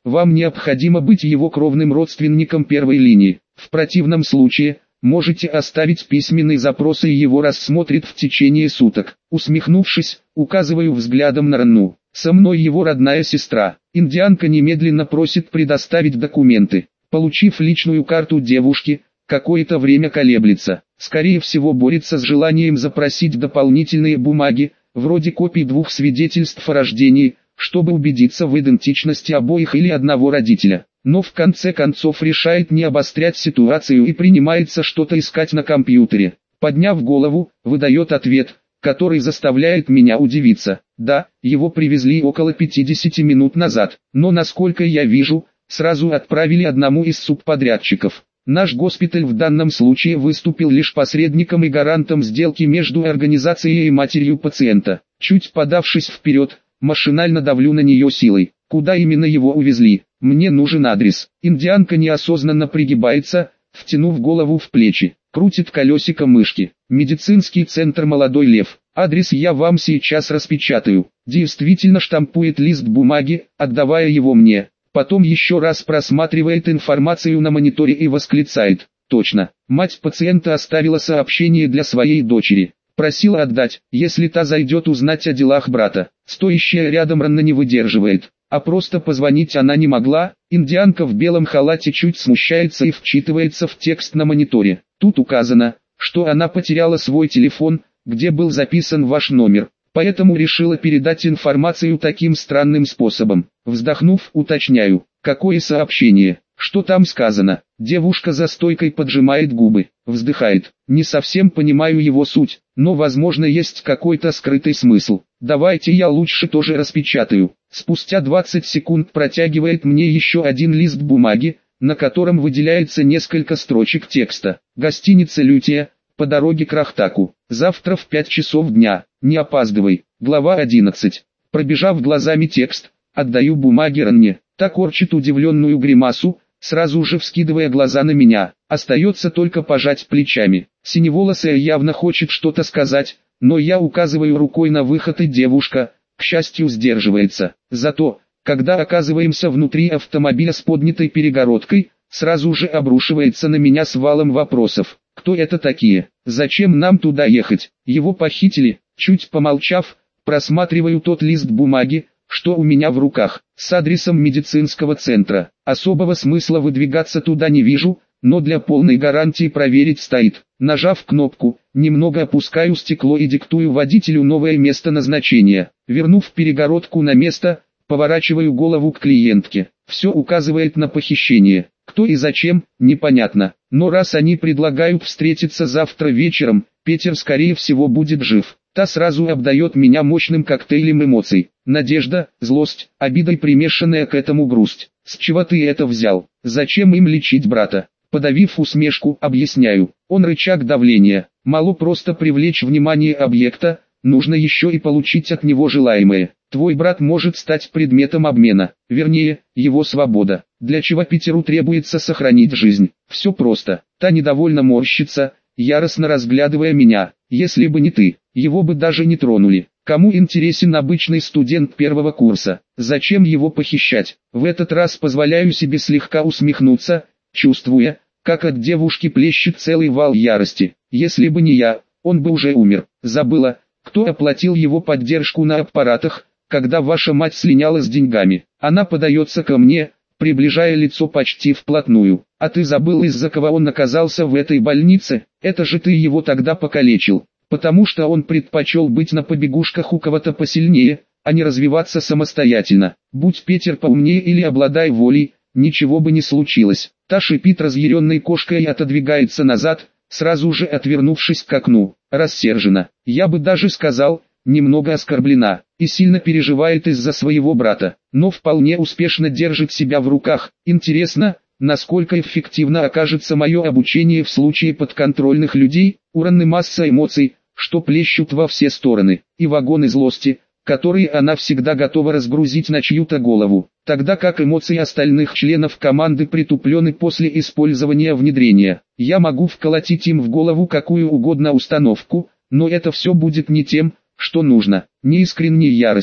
[SPEAKER 1] вам необходимо быть его кровным родственником первой линии. В противном случае, можете оставить письменный запрос и его рассмотрит в течение суток. Усмехнувшись, указываю взглядом на Ранну. Со мной его родная сестра. Индианка немедленно просит предоставить документы. Получив личную карту девушки, какое-то время колеблется. Скорее всего борется с желанием запросить дополнительные бумаги, вроде копий 2 свидетельств о рождении, чтобы убедиться в идентичности обоих или одного родителя. Но в конце концов решает не обострять ситуацию и принимается что-то искать на компьютере. Подняв голову, выдает ответ, который заставляет меня удивиться. Да, его привезли около 50 минут назад, но насколько я вижу, сразу отправили одному из субподрядчиков. Наш госпиталь в данном случае выступил лишь посредником и гарантом сделки между организацией и матерью пациента. Чуть подавшись вперед, машинально давлю на нее силой. Куда именно его увезли? Мне нужен адрес. Индианка неосознанно пригибается, втянув голову в плечи, крутит колесико мышки. Медицинский центр «Молодой лев». Адрес я вам сейчас распечатаю. Действительно штампует лист бумаги, отдавая его мне. Потом еще раз просматривает информацию на мониторе и восклицает. Точно, мать пациента оставила сообщение для своей дочери. Просила отдать, если та зайдет узнать о делах брата. Стоящая рядом Ранна не выдерживает. А просто позвонить она не могла. Индианка в белом халате чуть смущается и вчитывается в текст на мониторе. Тут указано, что она потеряла свой телефон, где был записан ваш номер. Поэтому решила передать информацию таким странным способом. Вздохнув, уточняю, какое сообщение, что там сказано. Девушка за стойкой поджимает губы, вздыхает. Не совсем понимаю его суть, но возможно есть какой-то скрытый смысл. Давайте я лучше тоже распечатаю. Спустя 20 секунд протягивает мне еще один лист бумаги, на котором выделяется несколько строчек текста. Гостиница «Лютия», по дороге к Рахтаку. Завтра в 5 часов дня. Не опаздывай. Глава 11. Пробежав глазами текст, отдаю бумаги Ранне. Та корчит удивленную гримасу, сразу же вскидывая глаза на меня. Остается только пожать плечами. Синеволосая явно хочет что-то сказать, но я указываю рукой на выход, и девушка, к счастью, сдерживается. Зато, когда оказываемся внутри автомобиля с поднятой перегородкой, сразу же обрушивается на меня с валом вопросов. Кто это такие? Зачем нам туда ехать? Его похитили? Чуть помолчав, просматриваю тот лист бумаги, что у меня в руках, с адресом медицинского центра. Особого смысла выдвигаться туда не вижу, но для полной гарантии проверить стоит. Нажав кнопку, немного опускаю стекло и диктую водителю новое место назначения. Вернув перегородку на место, поворачиваю голову к клиентке. Все указывает на похищение. Кто и зачем, непонятно. Но раз они предлагают встретиться завтра вечером, Петер скорее всего будет жив. Та сразу обдает меня мощным коктейлем эмоций. Надежда, злость, обида и примешанная к этому грусть. С чего ты это взял? Зачем им лечить брата? Подавив усмешку, объясняю. Он рычаг давления. Мало просто привлечь внимание объекта, нужно еще и получить от него желаемое. Твой брат может стать предметом обмена, вернее, его свобода. Для чего Питеру требуется сохранить жизнь? Все просто. Та недовольно морщится, яростно разглядывая меня. Если бы не ты, его бы даже не тронули. Кому интересен обычный студент первого курса? Зачем его похищать? В этот раз позволяю себе слегка усмехнуться, чувствуя, как от девушки плещет целый вал ярости. Если бы не я, он бы уже умер. Забыла, кто оплатил его поддержку на аппаратах, когда ваша мать слиняла с деньгами. Она подается ко мне, приближая лицо почти вплотную. А ты забыл, из-за кого он оказался в этой больнице? Это же ты его тогда покалечил. Потому что он предпочел быть на побегушках у кого-то посильнее, а не развиваться самостоятельно. Будь Петер поумнее или обладай волей, ничего бы не случилось. Та шипит разъяренной кошкой и отодвигается назад, сразу же отвернувшись к окну. Рассержена, я бы даже сказал, немного оскорблена, и сильно переживает из-за своего брата, но вполне успешно держит себя в руках. Интересно, насколько эффективно окажется мое обучение в случае подконтрольных людей. У Ранны масса эмоций, что плещут во все стороны, и вагоны злости, которые она всегда готова разгрузить на чью-то голову, тогда как эмоции остальных членов команды притуплены после использования внедрения. Я могу вколотить им в голову какую угодно установку, но это все будет не тем, что нужно, не искренней яростью,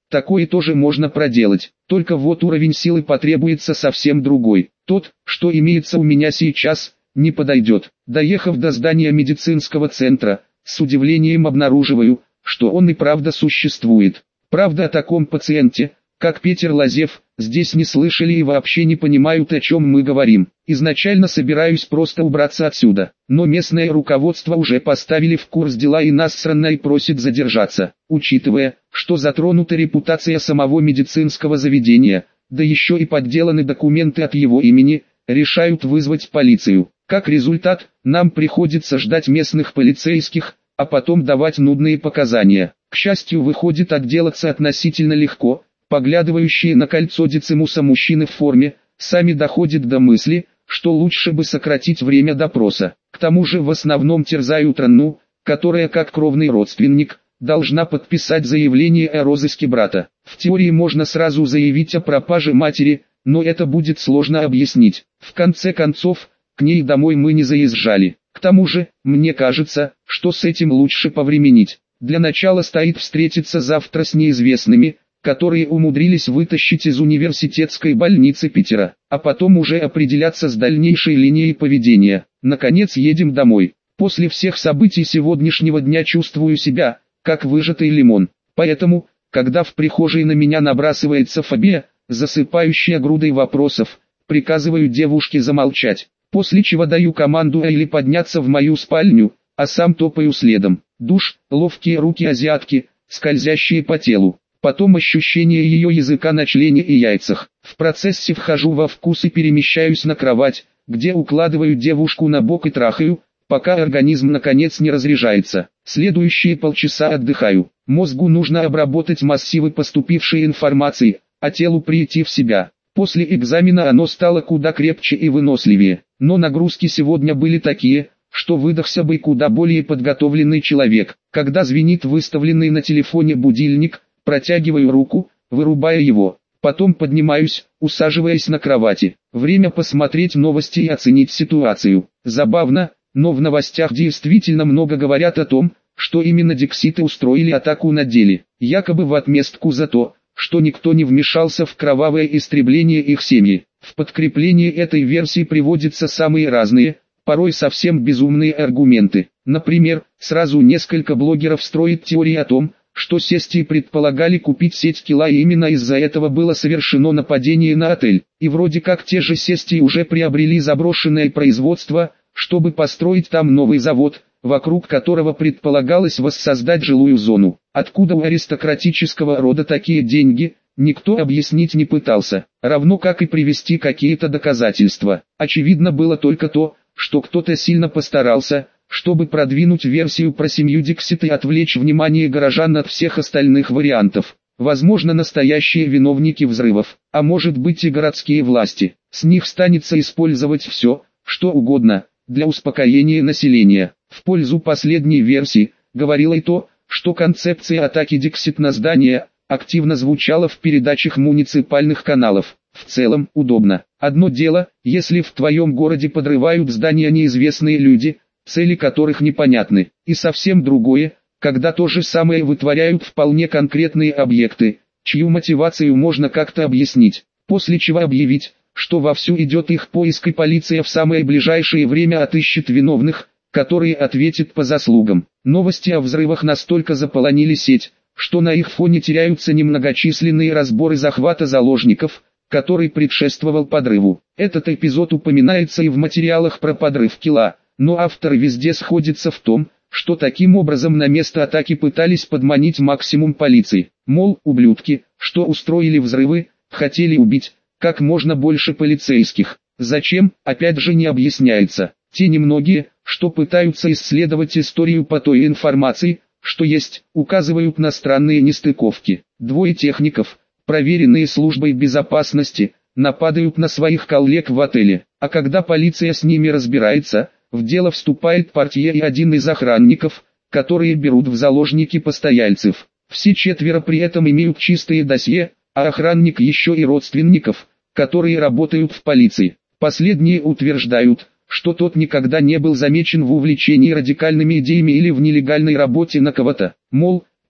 [SPEAKER 1] такое тоже можно проделать, только вот уровень силы потребуется совсем другой. Тот, что имеется у меня сейчас, не подойдет. Доехав до здания медицинского центра, с удивлением обнаруживаю, что он и правда существует. Правда, о таком пациенте, как Петр Лазев, здесь не слышали и вообще не понимают, о чем мы говорим. Изначально собираюсь просто убраться отсюда, но местное руководство уже поставили в курс дела и насрано и просит задержаться. Учитывая, что затронута репутация самого медицинского заведения, да еще и подделаны документы от его имени, решают вызвать полицию. Как результат, нам приходится ждать местных полицейских, а потом давать нудные показания. К счастью, выходит отделаться относительно легко. Поглядывающие на кольцо Децимуса мужчины в форме, сами доходят до мысли, что лучше бы сократить время допроса. К тому же в основном терзают Анну, которая как кровный родственник, должна подписать заявление о розыске брата. В теории можно сразу заявить о пропаже матери, но это будет сложно объяснить. В конце концов, к ней домой мы не заезжали. К тому же, мне кажется, что с этим лучше повременить. Для начала стоит встретиться завтра с неизвестными, которые умудрились вытащить из университетской больницы Питера, а потом уже определяться с дальнейшей линией поведения. Наконец едем домой. После всех событий сегодняшнего дня чувствую себя, как выжатый лимон. Поэтому, когда в прихожей на меня набрасывается фобия, засыпающая грудой вопросов, приказываю девушке замолчать, после чего даю команду Эйли подняться в мою спальню, а сам топаю следом. Душ, ловкие руки азиатки, скользящие по телу. Потом ощущение ее языка на члене и яйцах. В процессе вхожу во вкус и перемещаюсь на кровать, где укладываю девушку на бок и трахаю, пока организм наконец не разряжается. Следующие полчаса отдыхаю. Мозгу нужно обработать массивы поступившей информации, а телу прийти в себя. После экзамена оно стало куда крепче и выносливее. Но нагрузки сегодня были такие, что выдохся бы куда более подготовленный человек. Когда звенит выставленный на телефоне будильник, протягиваю руку, вырубая его. Потом поднимаюсь, усаживаясь на кровати. Время посмотреть новости и оценить ситуацию. Забавно, но в новостях действительно много говорят о том, что именно дикситы устроили атаку на деле. Якобы в отместку за то, что никто не вмешался в кровавое истребление их семьи. В подкреплении этой версии приводятся самые разные, порой совсем безумные аргументы. Например, сразу несколько блогеров строят теории о том, что сети предполагали купить сеть Кила и именно из-за этого было совершено нападение на отель. И вроде как те же сети уже приобрели заброшенное производство, чтобы построить там новый завод, вокруг которого предполагалось воссоздать жилую зону. Откуда у аристократического рода такие деньги, никто объяснить не пытался, равно как и привести какие-то доказательства. Очевидно было только то, что кто-то сильно постарался, чтобы продвинуть версию про семью Диксит и отвлечь внимание горожан от всех остальных вариантов. Возможно, настоящие виновники взрывов, а может быть и городские власти. С них станется использовать все, что угодно, для успокоения населения. В пользу последней версии, говорило и то, что концепция атаки Диксит на здание активно звучала в передачах муниципальных каналов. В целом, удобно. Одно дело, если в твоем городе подрывают здания неизвестные люди, цели которых непонятны, и совсем другое, когда то же самое вытворяют вполне конкретные объекты, чью мотивацию можно как-то объяснить, после чего объявить, что вовсю идет их поиск и полиция в самое ближайшее время отыщет виновных, которые ответят по заслугам. Новости о взрывах настолько заполонили сеть, что на их фоне теряются немногочисленные разборы захвата заложников, который предшествовал подрыву. Этот эпизод упоминается и в материалах про подрыв Кила, но авторы везде сходятся в том, что таким образом на место атаки пытались подманить максимум полиции. Мол, ублюдки, что устроили взрывы, хотели убить как можно больше полицейских. Зачем, опять же не объясняется. Те немногие, что пытаются исследовать историю по той информации, что есть, указывают на странные нестыковки. Двое техников, проверенные службой безопасности, нападают на своих коллег в отеле, а когда полиция с ними разбирается, в дело вступает портье и один из охранников, которые берут в заложники постояльцев. Все четверо при этом имеют чистые досье, а охранник еще и родственников, которые работают в полиции. Последние утверждают, что тот никогда не был замечен в увлечении радикальными идеями или в нелегальной работе на кого-то. Мол,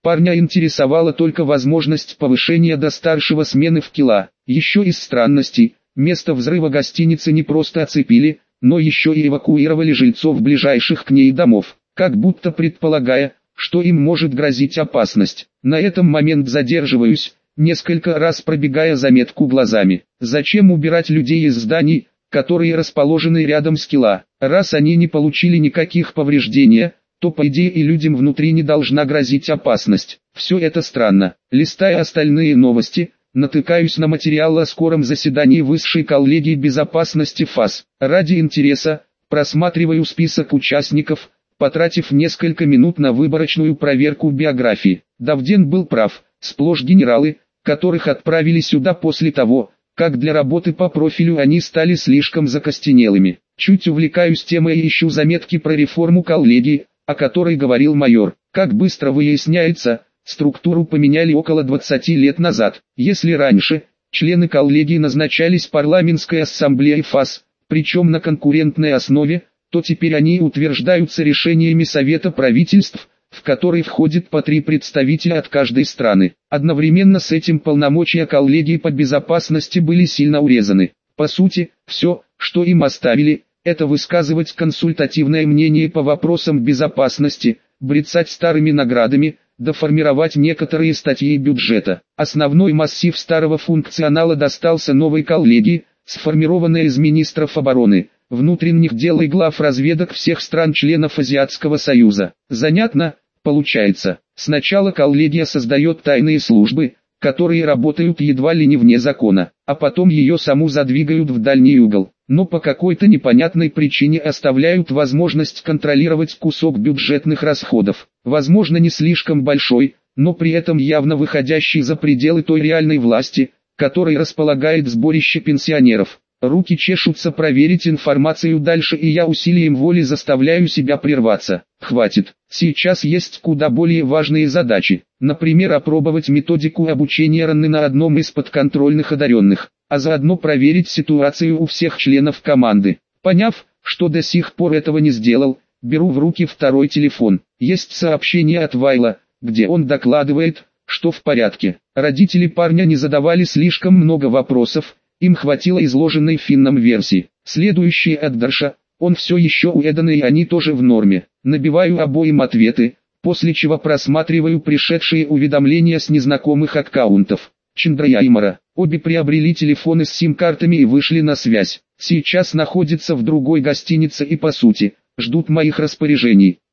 [SPEAKER 1] Парня интересовала только возможность повышения до старшего смены в кило. Еще из странностей, место взрыва гостиницы не просто оцепили, но еще и эвакуировали жильцов ближайших к ней домов, как будто предполагая, что им может грозить опасность. На этом момент задерживаюсь, несколько раз пробегая заметку глазами. Зачем убирать людей из зданий, которые расположены рядом с кило? Раз они не получили никаких повреждений, то по идее и людям внутри не должна грозить опасность. Все это странно. Листая остальные новости, натыкаюсь на материал о скором заседании Высшей коллегии безопасности ФАС. Ради интереса, просматриваю список участников, потратив несколько минут на выборочную проверку биографии. Давден был прав, сплошь генералы, которых отправили сюда после того, как для работы по профилю они стали слишком закостенелыми. Чуть увлекаюсь темой и ищу заметки про реформу коллегии, о которой говорил майор. Как быстро выясняется, структуру поменяли около 20 лет назад. Если раньше, члены коллегии назначались парламентской ассамблеей ФАС, причем на конкурентной основе, то теперь они утверждаются решениями Совета правительств, в который входит по 3 представителя от каждой страны. Одновременно с этим полномочия коллегии по безопасности были сильно урезаны. По сути, все, что им оставили, это высказывать консультативное мнение по вопросам безопасности, брецать старыми наградами, доформировать некоторые статьи бюджета. Основной массив старого функционала достался новой коллегии, сформированной из министров обороны, внутренних дел и глав разведок всех стран-членов Азиатского союза. Занятно, получается. Сначала коллегия создает тайные службы, которые работают едва ли не вне закона, а потом ее саму задвигают в дальний угол, но по какой-то непонятной причине оставляют возможность контролировать кусок бюджетных расходов, возможно не слишком большой, но при этом явно выходящий за пределы той реальной власти, которой располагает сборище пенсионеров. Руки чешутся проверить информацию дальше, и я усилием воли заставляю себя прерваться. Хватит, сейчас есть куда более важные задачи. Например, опробовать методику обучения ранны на одном из подконтрольных одаренных, а заодно проверить ситуацию у всех членов команды. Поняв, что до сих пор этого не сделал, беру в руки второй телефон. Есть сообщение от Вайла, где он докладывает, что в порядке. Родители парня не задавали слишком много вопросов, им хватило изложенной Финном версии. Следующие от Дарша, он все еще у Эдена и они тоже в норме. Набиваю обоим ответы, после чего просматриваю пришедшие уведомления с незнакомых аккаунтов. Чандра и Аймара, обе приобрели телефоны с сим-картами и вышли на связь. Сейчас находятся в другой гостинице и по сути, ждут моих распоряжений.